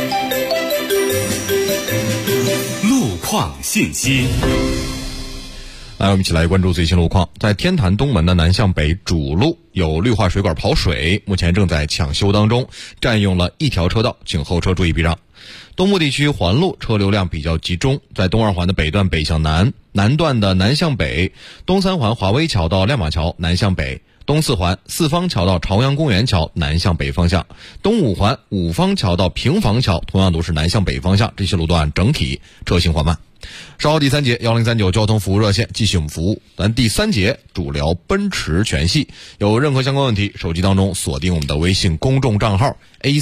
S14: 路况信息。
S1: 来，我们一起来关注最新路况。在天坛东门的南向北主路有绿化水管跑水，目前正在抢修当中，占用了一条车道，请后车注意避让。东部地区环路车流量比较集中，在东二环的北段北向南，南段的南向北，东三环华威桥到亮马桥南向北，东四环四方桥到朝阳公园桥南向北方向，东五环五方桥到平房桥同样都是南向北方向，这些路段整体车行缓慢。稍后第3节1039交通服务热线继续我们服务。咱第3节主聊奔驰全系，有任何相关问题，手机当中锁定我们的微信公众账号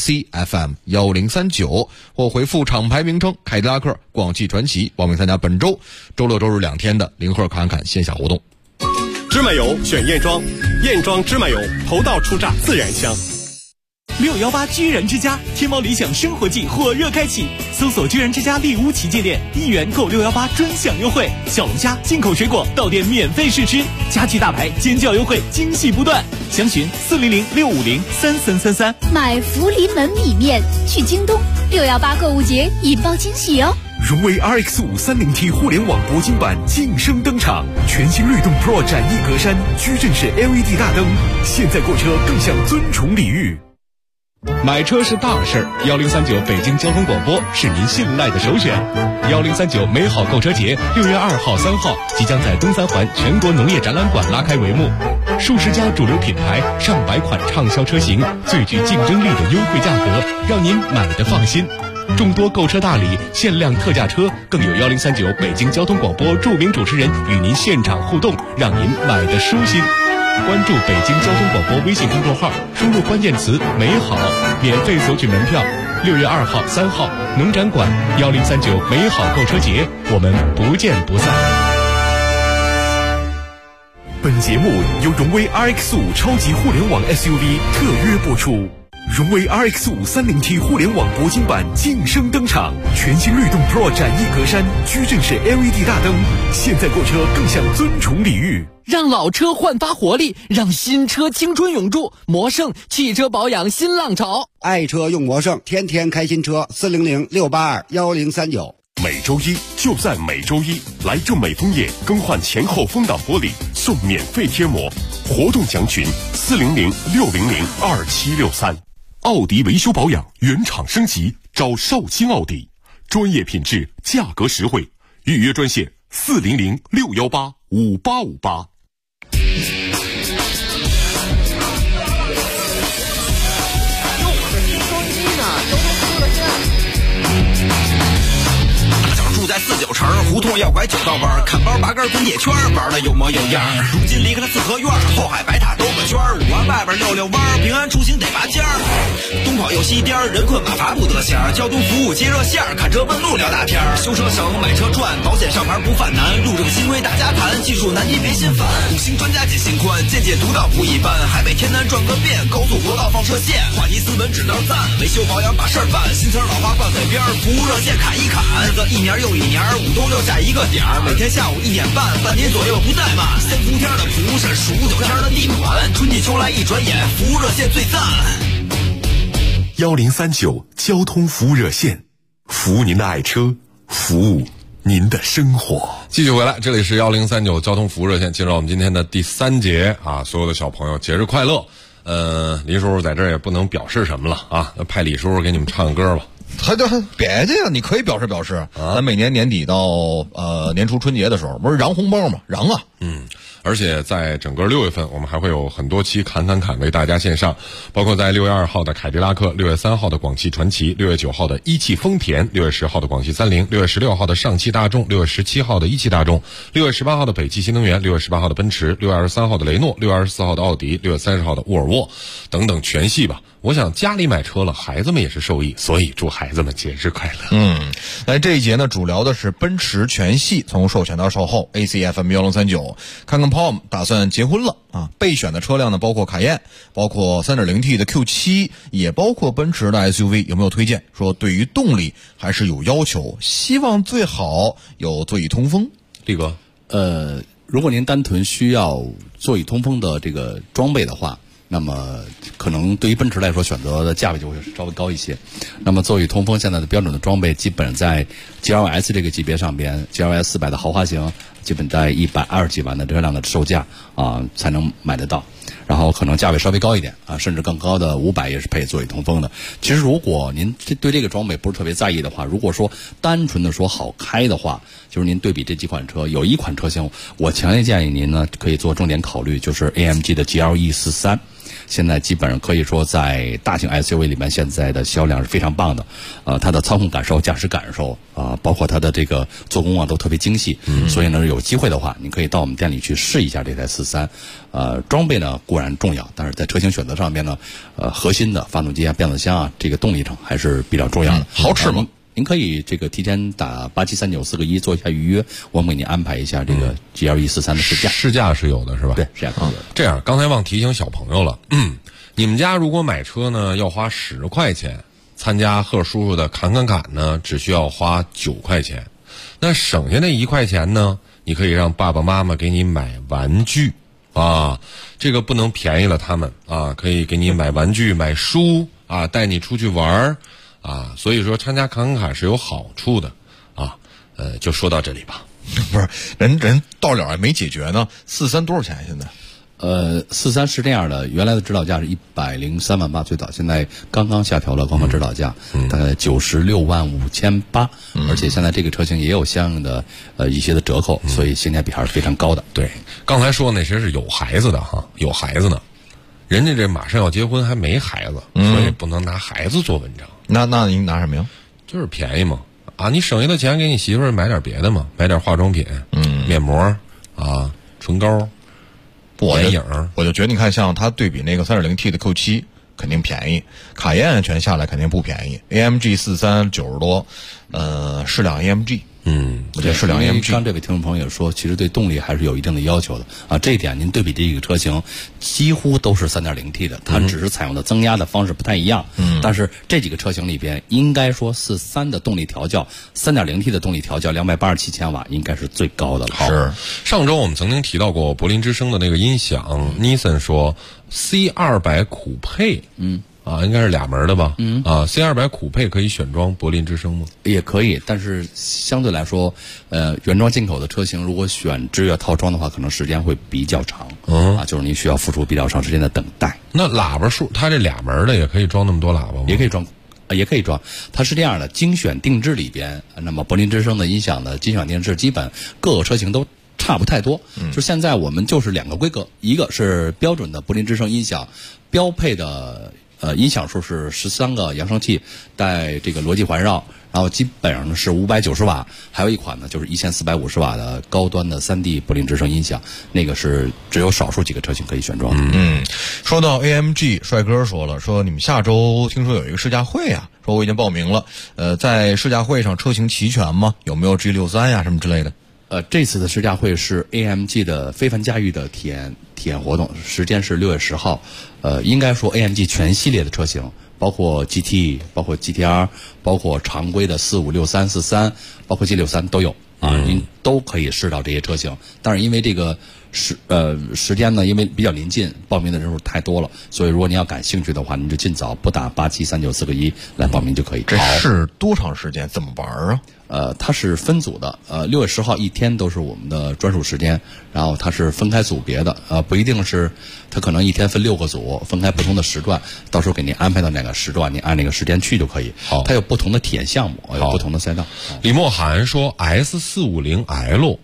S1: ACFM1039，或回复厂牌名称凯迪拉克、广汽传祺，报名参加本周周六周日2天的零赫侃侃线下活动。
S14: 芝麻油选燕庄，燕庄芝麻油头道初榨自然香。
S20: 618居然之家天猫理想生活季火热开启，搜索居然之家丽屋旗舰店，1元购618专享优惠，小龙虾、进口水果到店免费试吃，家具大牌尖叫优惠惊喜不断，详询400-650-3333。
S21: 买福临门米面去京东，618购物节引爆惊喜哦！
S11: 荣威 RX530T 互联网铂金版晋升登场，全新律动 Pro 展翼格栅，矩阵式 LED 大灯，现在购车更享尊崇礼遇。
S14: 买车是大事，1039北京交通广播是您信赖的首选。1039美好购车节6月2号、3号即将在东三环全国农业展览馆拉开帷幕，数十家主流品牌、上百款畅销车型，最具竞争力的优惠价格，让您买得放心。众多购车大礼、限量特价车，更有1039北京交通广播著名主持人与您现场互动，让您买得舒心。关注北京交通广播微信公众号，输入关键词“美好”，免费索取门票。6月2号、3号，农展馆1039美好购车节，我们不见不散。
S11: 本节目由荣威 RX5 超级互联网 SUV 特约播出。荣威 RX530T 互联网铂金版晋升登场，全新律动 Pro 展翼格栅，矩阵式 LED 大灯，现在购车更享尊崇礼遇。
S25: 让老车焕发活力，让新车青春永驻。魔胜汽车保养新浪潮，
S4: 爱车用魔胜，天天开新车，400-682-1039。
S14: 每周一就在每周一，来正美枫叶更换前后风挡玻璃送免费贴膜，活动详询400-600-2763。奥迪维修保养原厂升级，找绍兴奥迪，专业品质，价格实惠，预约专线400-618-5858。
S5: 住在49城，胡同要拐9道弯，看包拔根滚铁圈，玩的有模有样。如今离开了四合院，后海白塔兜个圈，5环外边溜溜弯，平安出行得拔尖儿。东跑又西颠，人困马乏不得闲。交通服务接热线，看车问路聊大天。修车省，买车赚，保险上牌不犯难。路政新规大家谈，技术难题别心烦。5星专家解心宽，见解独到不一般。海北天南转个遍，高速国道放射线，话题斯文指道赞，维修保养把事儿办。新词老话挂嘴边，服务热线砍一砍。日子一年又一年，5冬6夏一个点儿，每天下午1点半，半年左右不怠慢。3伏天的蒲是数9天的地暖，春季秋来一转眼，服务热线最赞。
S14: 1039交通服务热线，服务您的爱车，服务您的生活。
S6: 继续回来，这里是1039交通服务热线，进入我们今天的第3节啊！所有的小朋友节日快乐！林叔叔在这儿也不能表示什么了啊，那派李叔叔给你们唱个歌吧。
S1: 别这样，你可以表示表示。咱每年年底到年初春节的时候，不是瓤红包吗？瓤啊，
S6: 而且在整个6月份，我们还会有很多期侃为大家献上，包括在6月2号的凯迪拉克，6月3号的广汽传祺，6月9号的一汽丰田，6月10号的广汽30，6月16号的上汽大众，6月17号的一汽大众，6月18号的北汽新能源，6月18号的奔驰，6月23号的雷诺，6月24号的奥迪，6月30号的沃尔沃等等全系吧。我想家里买车了，孩子们也是受益，所以祝孩子们节日快乐。
S1: 来这一节呢，主聊的是奔驰全系，从售前到售后。 ACFM1039，看看 Palm 打算结婚了啊！备选的车辆呢，包括凯宴，包括 3.0T 的 Q7，也包括奔驰的 SUV， 有没有推荐？说对于动力还是有要求，希望最好有座椅通风。
S6: 力哥，
S10: 如果您单纯需要座椅通风的这个装备的话，那么可能对于奔驰来说，选择的价位就会稍微高一些。那么座椅通风现在的标准的装备，基本在 GLS 这个级别上边 ，GLS 400的豪华型，基本在120几万的车辆的售价才能买得到。然后可能价位稍微高一点甚至更高的500也是配座椅通风的。其实如果您对这个装备不是特别在意的话，如果说单纯的说好开的话，就是您对比这几款车，有一款车型，我强烈建议您呢可以做重点考虑，就是 AMG 的 GLE43。现在基本上可以说在大型 SUV 里面，现在的销量是非常棒的。它的操控感受、驾驶感受包括它的这个做工都特别精细。所以呢，有机会的话，你可以到我们店里去试一下这台43。装备呢固然重要，但是在车型选择上面呢，核心的发动机变速箱这个动力上还是比较重要的。
S1: 好吃吗？
S10: 您可以这个提前打873941做一下预约，我们给您安排一下这个 GLE43的试驾。
S6: 试驾是有的是吧？
S10: 对，试驾可以有的。
S6: 这样，刚才忘提醒小朋友了，你们家如果买车呢要花10块钱，参加贺叔叔的侃呢只需要花9块钱，那省下那1块钱呢，你可以让爸爸妈妈给你买玩具这个不能便宜了他们可以给你买玩具、买书带你出去玩所以说参加侃是有好处的就说到这里吧。
S1: 不是人到了还没解决呢，43多少钱现在
S10: ？43是这样的，原来的指导价是103万8最早，现在刚刚下调了官方指导价，大概96万58，而且现在这个车型也有相应的一些的折扣，所以性价比还是非常高的。
S6: 对，刚才说那些是有孩子的有孩子呢，人家这马上要结婚还没孩子，所以不能拿孩子做文章。那
S1: 您拿什么呀？
S6: 就是便宜嘛你省下的钱给你媳妇儿买点别的嘛，买点化妆品，面膜唇膏。
S1: 我就觉得你看，像它对比那个 3.0T 的 Q7 肯定便宜，卡宴全下来肯定不便宜。AMG 43 90多，适量 AMG。我觉得适量 AMG。
S10: 刚这位听众朋友说，其实对动力还是有一定的要求的这一点您对比这个车型，几乎都是 3.0T 的，它只是采用的增压的方式不太一样。但是这几个车型里边，应该说43的动力调教 3.0T 的动力调教287千瓦应该是最高的了。
S6: 是。上周我们曾经提到过柏林之声的那个音响，Nissan 说 C200 酷配应该是2门的吧C200 酷配可以选装柏林之声吗？
S10: 也可以，但是相对来说原装进口的车型如果选知乐套装的话，可能时间会比较长就是您需要付出比较长时间的等待。
S6: 那喇叭数它这2门的也可以装那么多喇叭吗？
S10: 也可以装。它是这样的，精选定制里边，那么柏林之声的音响的精选定制基本各个车型都差不太多。就现在我们就是2个规格，一个是标准的柏林之声音响，标配的音响数是13个扬声器带这个逻辑环绕，然后基本上是590瓦，还有一款呢就是1450瓦的高端的3D 柏林之声音响，那个是只有少数几个车型可以选装的。
S1: 说到 AMG， 帅哥说你们下周听说有一个试驾会说我已经报名了，在试驾会上车型齐全吗？有没有 G63 什么之类的？
S10: 这次的试驾会是 AMG 的非凡驾驭的体验活动，时间是6月10号。应该说 AMG 全系列的车型，包括 GT， 包括 GTR， 包括常规的45、63、43，包括 G63 都有您都可以试到这些车型。但是因为这个时间呢，因为比较临近，报名的人数太多了，所以如果您要感兴趣的话，您就尽早拨打873941来报名就可以。
S1: 这是多长时间？怎么玩啊？
S10: 它是分组的，6月10号一天都是我们的专属时间，然后它是分开组别的，不一定是，它可能一天分6个组，分开不同的时段，到时候给您安排到哪个时段，您按那个时间去就可以。它有不同的体验项目，有不同的赛道。
S6: 李默涵说 S450L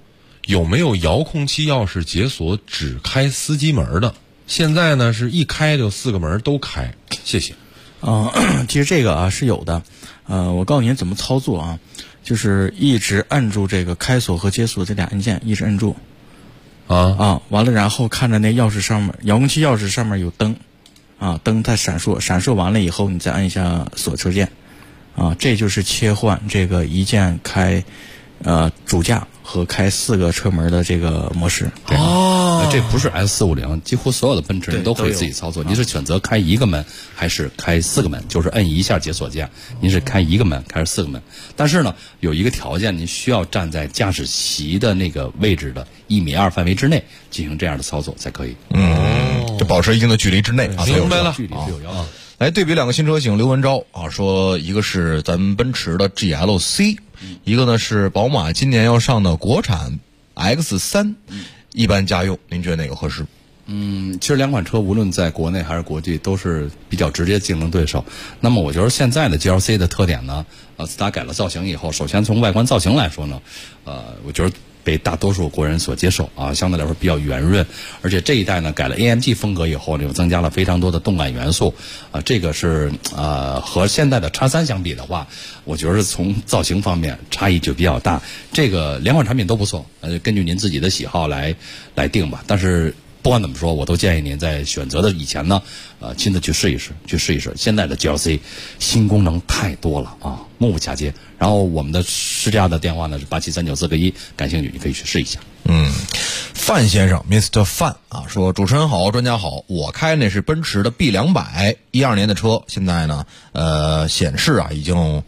S6: 有没有遥控器钥匙解锁只开司机门的？现在呢是一开就4个门都开。谢谢。
S15: 其实这个啊是有的。我告诉您怎么操作啊，就是一直按住这个开锁和解锁这俩按键，一直按住。完了，然后看着那钥匙上面，遥控器钥匙上面有灯，灯在闪烁，闪烁完了以后，你再按一下锁车键，这就是切换这个一键开，主驾和开4个车门的这个模式。
S10: 这不是 S450，几乎所有的奔驰你都可以自己操作。您是选择开1个门还是开4个门？就是摁一下解锁键，您是开1个门还是4个门？但是呢，有一个条件，您需要站在驾驶席的那个位置的1.2米范围之内进行这样的操作才可以。
S1: 就保持一定的距离之内啊。
S6: 明白了，
S10: 距离是有要求。
S1: 来对比2个新车型，刘文昭说一个是咱们奔驰的 GLC，一个呢是宝马今年要上的国产 X3，一般家用，您觉得哪个合适？
S10: 其实两款车无论在国内还是国际都是比较直接竞争对手。那么我觉得现在的 GLC 的特点呢，自打改了造型以后，首先从外观造型来说呢，我觉得被大多数国人所接受啊，相对来说比较圆润，而且这一代呢改了 AMG 风格以后呢，又增加了非常多的动感元素，这个是和现在的 X3 相比的话，我觉得从造型方面差异就比较大。这个两款产品都不错，根据您自己的喜好来定吧。但是不管怎么说，我都建议您在选择的以前呢，亲自去试一试。现在的 GLC 新功能太多了啊，目不暇接。然后我们的试驾的电话呢是873941，感兴趣你可以去试一下。
S1: 范先生 Mr. 范说主持人好，专家好，我开那是奔驰的 B200，12年的车，现在呢显示已经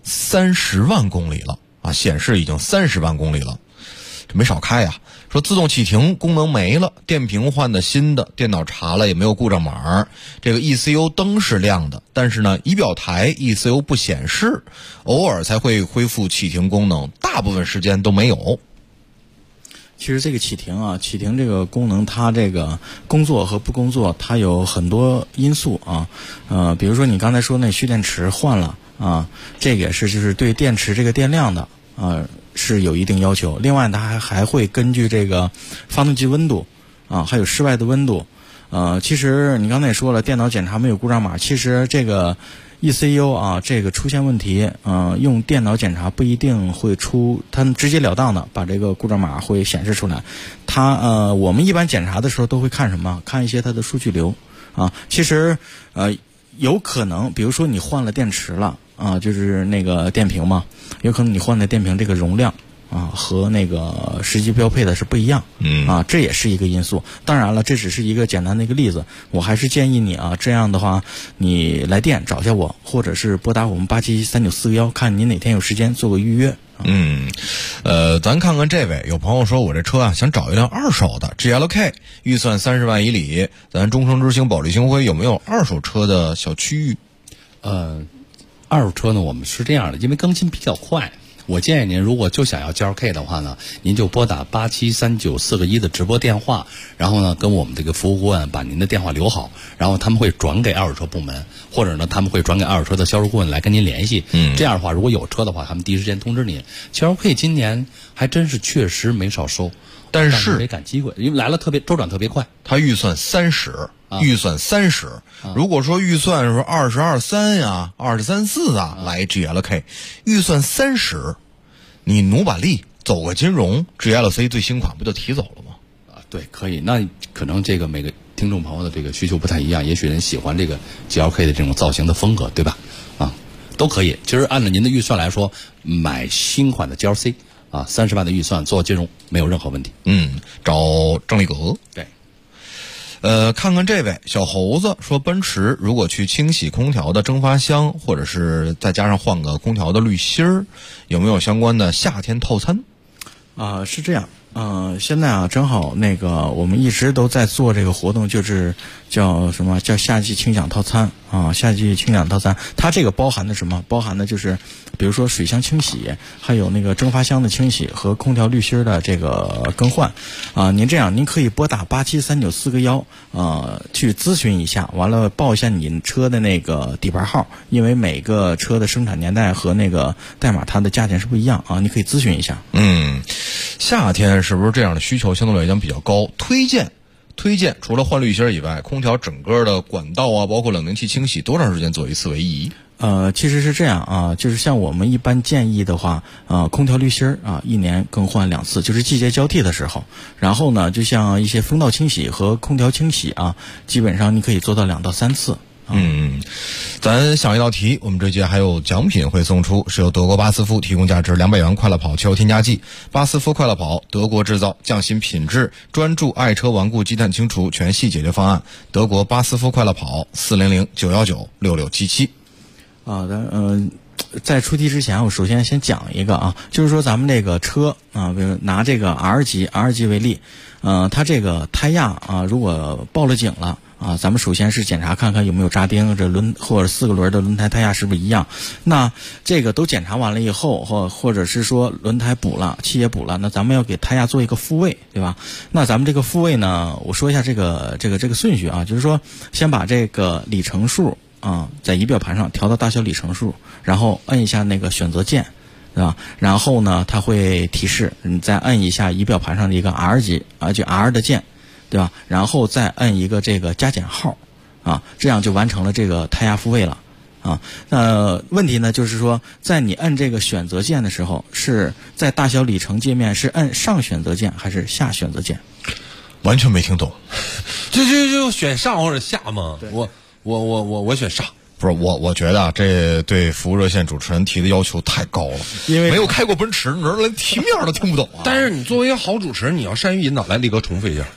S1: 30万公里了显示已经30万公里了，这没少开呀。说自动启停功能没了，电瓶换的新的，电脑查了也没有故障码，这个 ECU 灯是亮的，但是呢仪表台 ECU 不显示，偶尔才会恢复启停功能，大部分时间都没有。
S15: 其实这个启停这个功能，它这个工作和不工作，它有很多因素比如说你刚才说那蓄电池换了这个也是就是对电池这个电量的是有一定要求。另外它还会根据这个发动机温度还有室外的温度其实你刚才也说了，电脑检查没有故障码，其实这个 ECU 这个出现问题用电脑检查不一定会出，它直截了当的把这个故障码会显示出来。我们一般检查的时候都会看什么？看一些它的数据流其实有可能比如说你换了电池了就是那个电瓶嘛，有可能你换的电瓶这个容量和那个实际标配的是不一样这也是一个因素。当然了，这只是一个简单的一个例子，我还是建议你这样的话你来电找一下我，或者是拨打我们873941，看您哪天有时间做个预约。
S1: 咱看看这位，有朋友说我这车想找一辆二手的 GLK， 预算30万以里，咱终生之星保利星辉有没有二手车的小区域？
S10: 二手车呢，我们是这样的，因为更新比较快，我建议您如果就想要 GLK 的话呢，您就拨打873941的直播电话，然后呢跟我们这个服务顾问把您的电话留好，然后他们会转给二手车部门，或者呢他们会转给二手车的销售顾问来跟您联系。这样的话如果有车的话，他们第一时间通知您。GLK 今年还真是确实没少收，但是没赶机会，因为来了周转特别快。
S1: 他预算30，预算30。如果说预算是22、23呀、23、24来 GLK， 预算30，你努把力走个金融 GLC 最新款不就提走了吗？
S10: 对，可以。那可能这个每个听众朋友的这个需求不太一样，也许人喜欢这个 GLK 的这种造型的风格，对吧？都可以。其实按照您的预算来说，买新款的 GLC 30万的预算做金融没有任何问题。
S1: 找郑立格。
S10: 对。
S1: 看看这位小猴子说，奔驰如果去清洗空调的蒸发箱，或者是再加上换个空调的滤芯儿，有没有相关的夏天套餐？
S15: 是这样。现在正好那个我们一直都在做这个活动，就是叫什么叫夏季清奖套餐夏季清奖套餐，它这个包含的什么？包含的就是比如说水箱清洗，还有那个蒸发箱的清洗和空调滤芯的这个更换您这样，您可以拨打873941去咨询一下，完了报一下你车的那个底盘号，因为每个车的生产年代和那个代码它的价钱是不一样你可以咨询一下。
S1: 夏天是不是这样的需求相对来讲比较高？推荐除了换滤芯以外，空调整个的管道啊，包括冷凝器清洗多长时间做一次为宜？
S15: 其实是这样啊，就是像我们一般建议的话，空调滤芯啊，1年更换2次，就是季节交替的时候。然后呢，就像一些风道清洗和空调清洗啊，基本上你可以做到2到3次。
S1: 咱想一道题，我们这节还有奖品会送出，是由德国巴斯夫提供价值200元快乐跑汽油添加剂。巴斯夫快乐跑，德国制造，匠心品质，专注爱车顽固积碳清除全系解决方案。德国巴斯夫快乐跑，400-919-6677。
S15: 好的，在出题之前，我首先先讲一个啊，就是说咱们这个车啊，比如拿这个 R 级为例，它这个胎压啊，如果报了警了啊，咱们首先是检查看看有没有扎钉，这轮或者4个轮的轮胎胎压是不是一样。那这个都检查完了以后，或者是说轮胎补了，气也补了，那咱们要给胎压做一个复位，对吧？那咱们这个复位呢，我说一下这个顺序啊，就是说先把这个里程数在仪表盘上调到大小里程数，然后摁一下那个选择键，对吧？然后呢，它会提示你再摁一下仪表盘上的一个 R 级就 R 的键，对吧？然后再摁一个这个加减号，这样就完成了这个胎压复位了。那问题呢，就是说在你摁这个选择键的时候，是在大小里程界面是摁上选择键还是下选择键？
S1: 完全没听懂。
S6: 就选上或者下吗？我选上。
S1: 不是我觉得这对服务热线主持人提的要求太高了，因为没有开过奔驰，你说连题面都听不懂啊。
S6: 但是你作为一个好主持人，你要善于引导。来，力哥重复一下。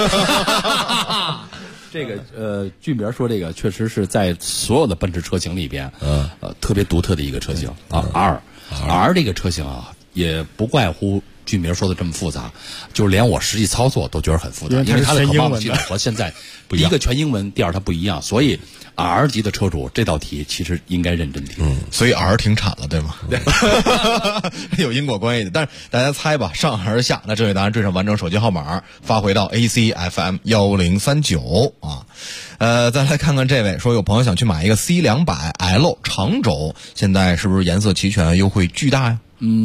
S10: 这个俊明说这个确实是在所有的奔驰车型里边，特别独特的一个车型啊。R 这个车型啊，也不怪乎俊明说的这么复杂，就是连我实际操作都觉得很复杂，因为它的可靠系统和现在一个全英文，第二它不一样，所以 R 级的车主这道题其实应该认真听。
S1: 所以 R 停产了，对吗？有因果关系的。但是大家猜吧，上还是下？那正确答案缀上完整手机号码，发回到 ACFM 1039啊。再来看看这位说，有朋友想去买一个 C200L 长轴，现在是不是颜色齐全，优惠巨大呀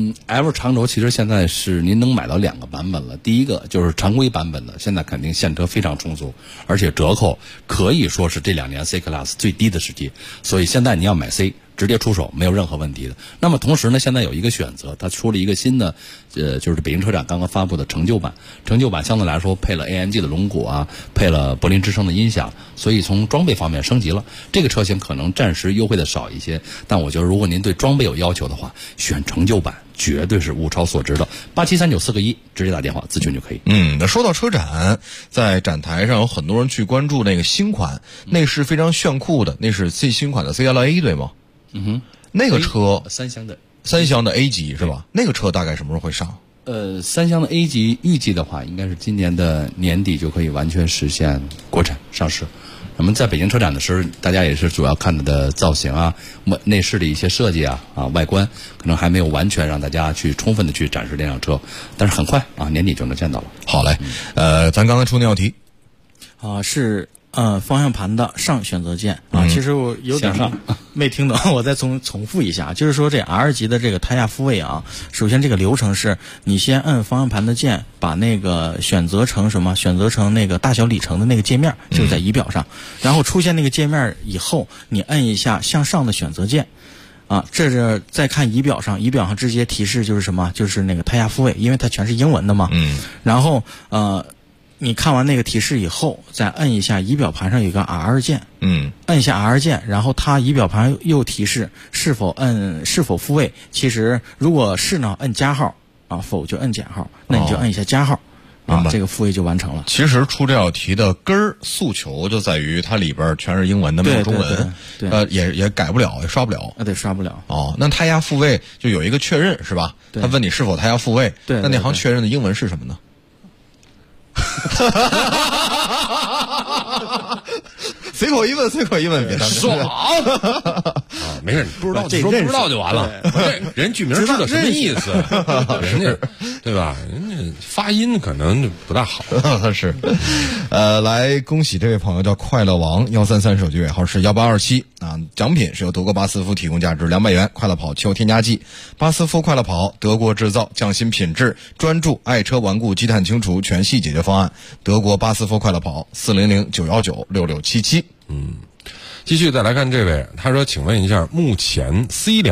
S10: ？L 长轴其实现在是您能买到2个版本了。第一个就是常规版本的，现在肯定现车非常充足，而且折扣可以说是这2年 C Class 最低的时期，所以现在你要买 C 直接出手没有任何问题的。那么同时呢，现在有一个选择，它出了一个新的就是北京车展刚刚发布的成就版相对来说配了 AMG 的龙骨啊，配了柏林之声的音响，所以从装备方面升级了。这个车型可能暂时优惠的少一些，但我觉得如果您对装备有要求的话，选成就版绝对是物超所值的。873941直接打电话咨询就可以。
S1: 那说到车展，在展台上有很多人去关注那个新款，内饰非常炫酷的，那是最新款的 CLA 对吗？那个车
S10: 三厢
S1: 的 A 级是吧？那个车大概什么时候会上？
S10: 三厢的 A 级预计的话，应该是今年的年底就可以完全实现国产上市。那么在北京车展的时候，大家也是主要看它的造型啊、内饰的一些设计啊、外观，可能还没有完全让大家去充分的去展示这辆车，但是很快年底就能见到了。
S1: 好嘞，咱刚才出那道题
S15: 是方向盘的上选择键其实我有点没听懂，我再重复一下，就是说这 R 级的这个胎压复位首先这个流程是你先摁方向盘的键，把那个选择成那个大小里程的那个界面，就是在仪表上，然后出现那个界面以后，你摁一下向上的选择键这是再看仪表上直接提示就是什么，就是那个胎压复位，因为它全是英文的嘛。然后你看完那个提示以后，再摁一下仪表盘上有个 R 键，摁一下 R 键，然后它仪表盘又提示是否复位。其实如果是呢，摁加号否就摁减号，那你就摁一下加号这个复位就完成了。
S1: 其实出这道题的根儿诉求就在于它里边全是英文的，没有中文，也改不了，也刷不了，
S15: 对，刷不了。
S1: 那胎压复位就有一个确认是吧？他问你是否胎压复位，那那行确认的英文是什么呢？随口一问，别当真。
S6: 爽没事，你不知道就说不知道就完了。人剧名知道什么意思，人家对吧？人家发音可能不大好。
S1: 是，来恭喜这位朋友叫快乐王133，手机尾号是1827啊。奖品是由德国巴斯夫提供，价值200元快乐跑汽油添加剂。巴斯夫快乐跑，德国制造，匠心品质，专注爱车顽固积碳清除全系解决方案。德国巴斯夫快乐跑，400-919-6677。
S6: 继续再来看这位，他说：“请问一下，目前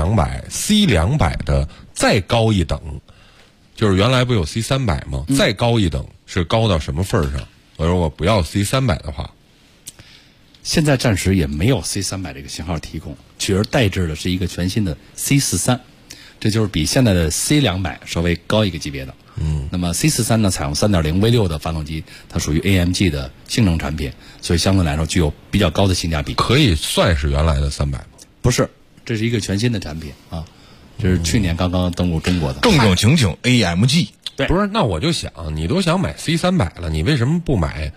S6: C200 的再高一等，就是原来不有 C300 吗？再高一等是高到什么份上？我说我不要 C300 的话，
S10: 现在暂时也没有 C300 这个型号提供，取而代之的是一个全新的 C43，这就是比现在的 C200 稍微高一个级别的。那么 C43 呢，采用 3.0 V6 的发动机，它属于 AMG 的性能产品，所以相对来说具有比较高的性价比。
S6: 可以算是原来的300吗？
S10: 不是，这是一个全新的产品啊，这是去年刚刚登陆中国的。
S1: 正正经经 AMG。
S10: 对，
S6: 不是，那我就想，你都想买 C300 了，你为什么不买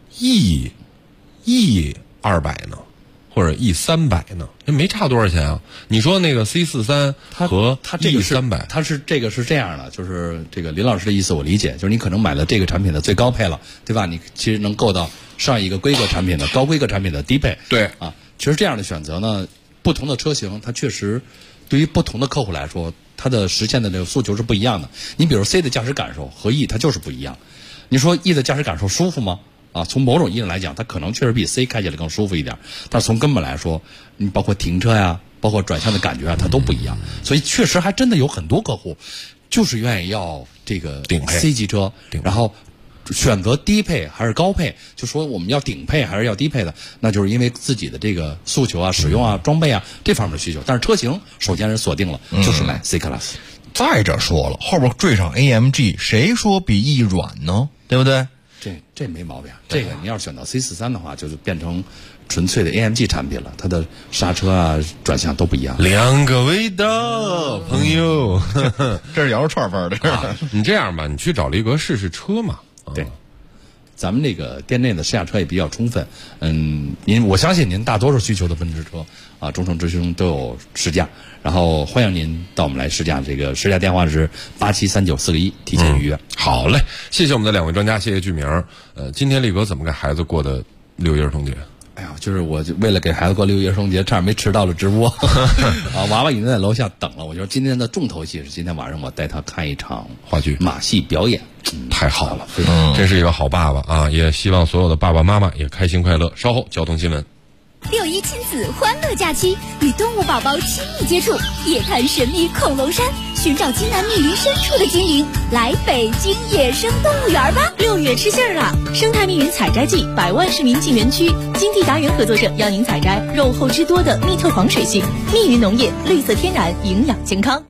S6: E200 呢？或者 E300 呢？也没差多少钱啊！你说那个 C43 和 E300，
S10: 它是这个是这样的，就是这个林老师的意思我理解，就是你可能买了这个产品的最高配了，对吧？你其实能够到上一个规格产品的高规格产品的低配。
S6: 对
S10: 啊，其实这样的选择呢，不同的车型它确实对于不同的客户来说，它的实现的这个诉求是不一样的。你比如 C 的驾驶感受和 E 它就是不一样。你说 E 的驾驶感受舒服吗？啊，从某种意义上来讲，它可能确实比 C 开起来更舒服一点，但是从根本来说，你包括停车呀，包括转向的感觉啊，它都不一样。所以确实还真的有很多客户，就是愿意要这个
S6: 顶配
S10: C 级车，然后选择低配还是高配，就说我们要顶配还是要低配的，那就是因为自己的这个诉求啊、使用啊、装备啊这方面的需求。但是车型首先是锁定了，就是买 C Class。
S1: 再者说了，后边缀上 AMG， 谁说比 E 软呢？对不对？
S10: 这没毛病。这个你要是选到 C43 的话，就是变成纯粹的 AMG 产品了，它的刹车啊、转向都不一样。
S6: 两个味道，朋友，
S1: 这是羊肉串味的。
S6: 你这样吧，你去找力格试试车嘛。
S10: 对，咱们这个店内的试驾车也比较充分。我相信您大多数需求的奔驰车啊，中盛之星都有试驾。然后欢迎您到我们来试驾，这个试驾电话是873941，提前预约。
S6: 好嘞，谢谢我们的两位专家，谢谢剧名。今天力格怎么给孩子过的6一儿童节？
S10: 哎呀，就是我为了给孩子过6一儿童节，差点没迟到了直播啊！娃娃已经在楼下等了。我觉得今天的重头戏是今天晚上我带他看一场
S6: 话剧
S10: 马戏表演，
S6: 太好了，真是一个好爸爸啊！也希望所有的爸爸妈妈也开心快乐。稍后交通新闻。
S21: 6一亲子欢乐假期，与动物宝宝亲密接触，夜探神秘恐龙山，寻找津南密林深处的精灵，来北京野生动物园吧
S2: ！6月吃杏儿了，生态密云采摘季，100万市民进园区，金地达人合作社邀您采摘肉厚汁多的密特黄水性密云农业，绿色天然，营养健康。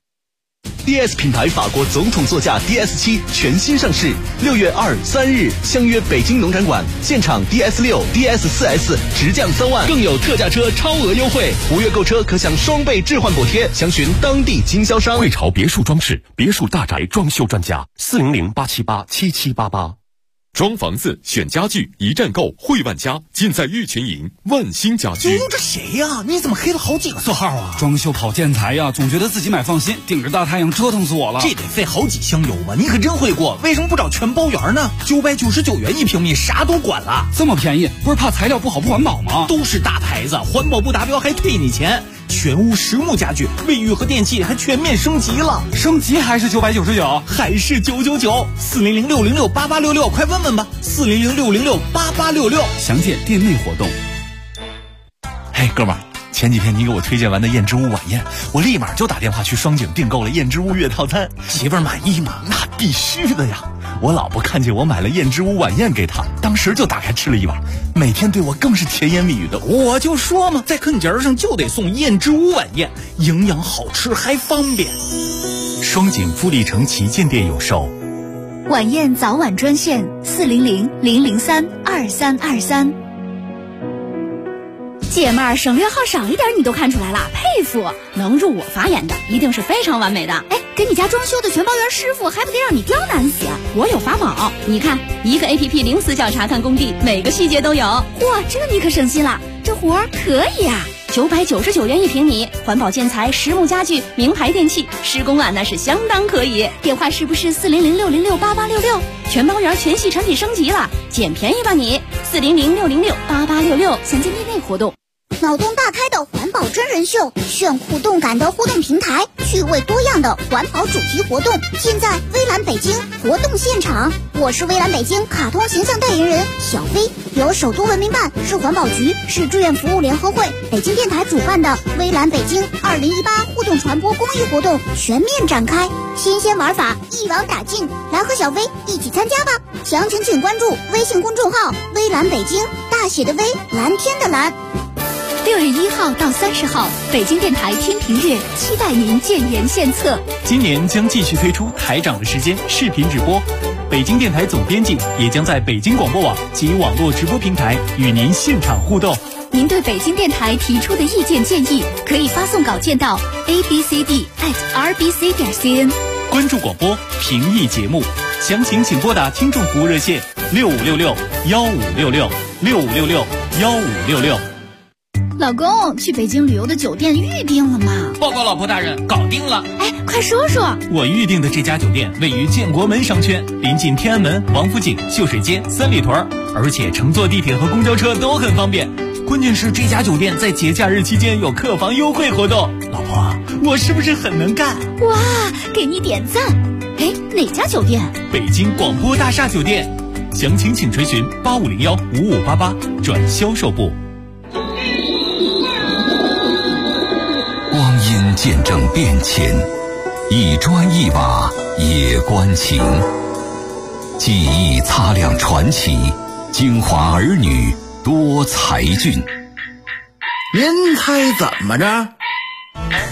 S16: DS 品牌法国总统座驾 DS7 全新上市，6月2、3日相约北京农展馆，现场 DS6、DS4S 直降3万，更有特价车超额优惠，5月购车可享双倍置换补贴，详询当地经销商。
S24: 汇潮别墅装饰，别墅大宅装修专家，400-878-7788。装房子选家具一站购汇万家，尽在玉群营万兴家居。
S3: 这谁呀？你怎么黑了好几个色号啊？装修跑建材呀，总觉得自己买放心，顶着大太阳折腾死我了。
S18: 这得费好几箱油吧？你可真会过，为什么不找全包圆呢？999元1平米，啥都管了。
S3: 这么便宜，不是怕材料不好不环保吗？
S18: 都是大牌子，环保不达标还退你钱。全屋实木家具，卫浴和电器还全面升级了，
S3: 升级还是999，
S18: 还是999，400-606-8866，快问问吧，400-606-8866，
S3: 详见店内活动。
S24: 嘿，哥们儿，前几天你给我推荐完的燕之屋晚宴，我立马就打电话去双井订购了燕之屋月套餐。
S18: 媳妇儿满意吗？
S24: 那必须的呀！我老婆看见我买了燕之屋晚宴给她，当时就打开吃了一碗，每天对我更是甜言蜜语的。
S18: 我就说嘛，在坑节上就得送燕之屋晚宴，营养好吃还方便。
S24: 双井富力城旗舰店有售。
S21: 晚宴早晚专线400-003-2323。姐妹儿，省略号少一点你都看出来了，佩服！能入我法眼的一定是非常完美的。哎，给你家装修的全包圆师傅还不得让你刁难死？我有法宝，你看，一个 APP 零死角查看工地，每个细节都有。嚯，这你可省心了，这活儿可以啊！
S2: ，999元一平米，环保建材、实木家具、名牌电器，施工啊那是相当可以。电话是不是400-606-8866？全包圆全系产品升级了，捡便宜吧你！400-606-8866，详见店内活动。
S7: 脑洞大开的环保真人秀，炫酷动感的互动平台，趣味多样的环保主题活动，现在微蓝北京活动现场。我是微蓝北京卡通形象代言人小飞，由首都文明办、市环保局、市志愿服务联合会、北京电台主办的微蓝北京2018互动传播公益活动全面展开，新鲜玩法一网打尽，来和小飞一起参加吧！详情请关注微信公众号微蓝北京，大写的微，蓝天的蓝。
S21: 6月1号到30号，北京电台天平月期待您建言献策。
S18: 今年将继续推出台长的时间视频直播，北京电台总编辑也将在北京广播网及网络直播平台与您现场互动。
S21: 您对北京电台提出的意见建议，可以发送稿件到 abcd@rbc.cn。
S18: 关注广播，评议节目，详情请拨打听众服务热线6566-1566，6566-1566。
S21: 老公，去北京旅游的酒店预定了吗？
S18: 报告老婆大人，搞定了。
S21: 哎，快说说。
S18: 我预定的这家酒店位于建国门商圈，临近天安门、王府井、秀水街、三里屯，而且乘坐地铁和公交车都很方便。关键是这家酒店在节假日期间有客房优惠活动。老婆，我是不是很能干？
S21: 哇，给你点赞。哎，哪家酒店？
S18: 北京广播大厦酒店。详情请垂询8501-5588转销售部。
S8: 光阴见证变迁，一砖一瓦也关情。记忆擦亮传奇，京华儿女多才俊。
S3: 您猜怎么着？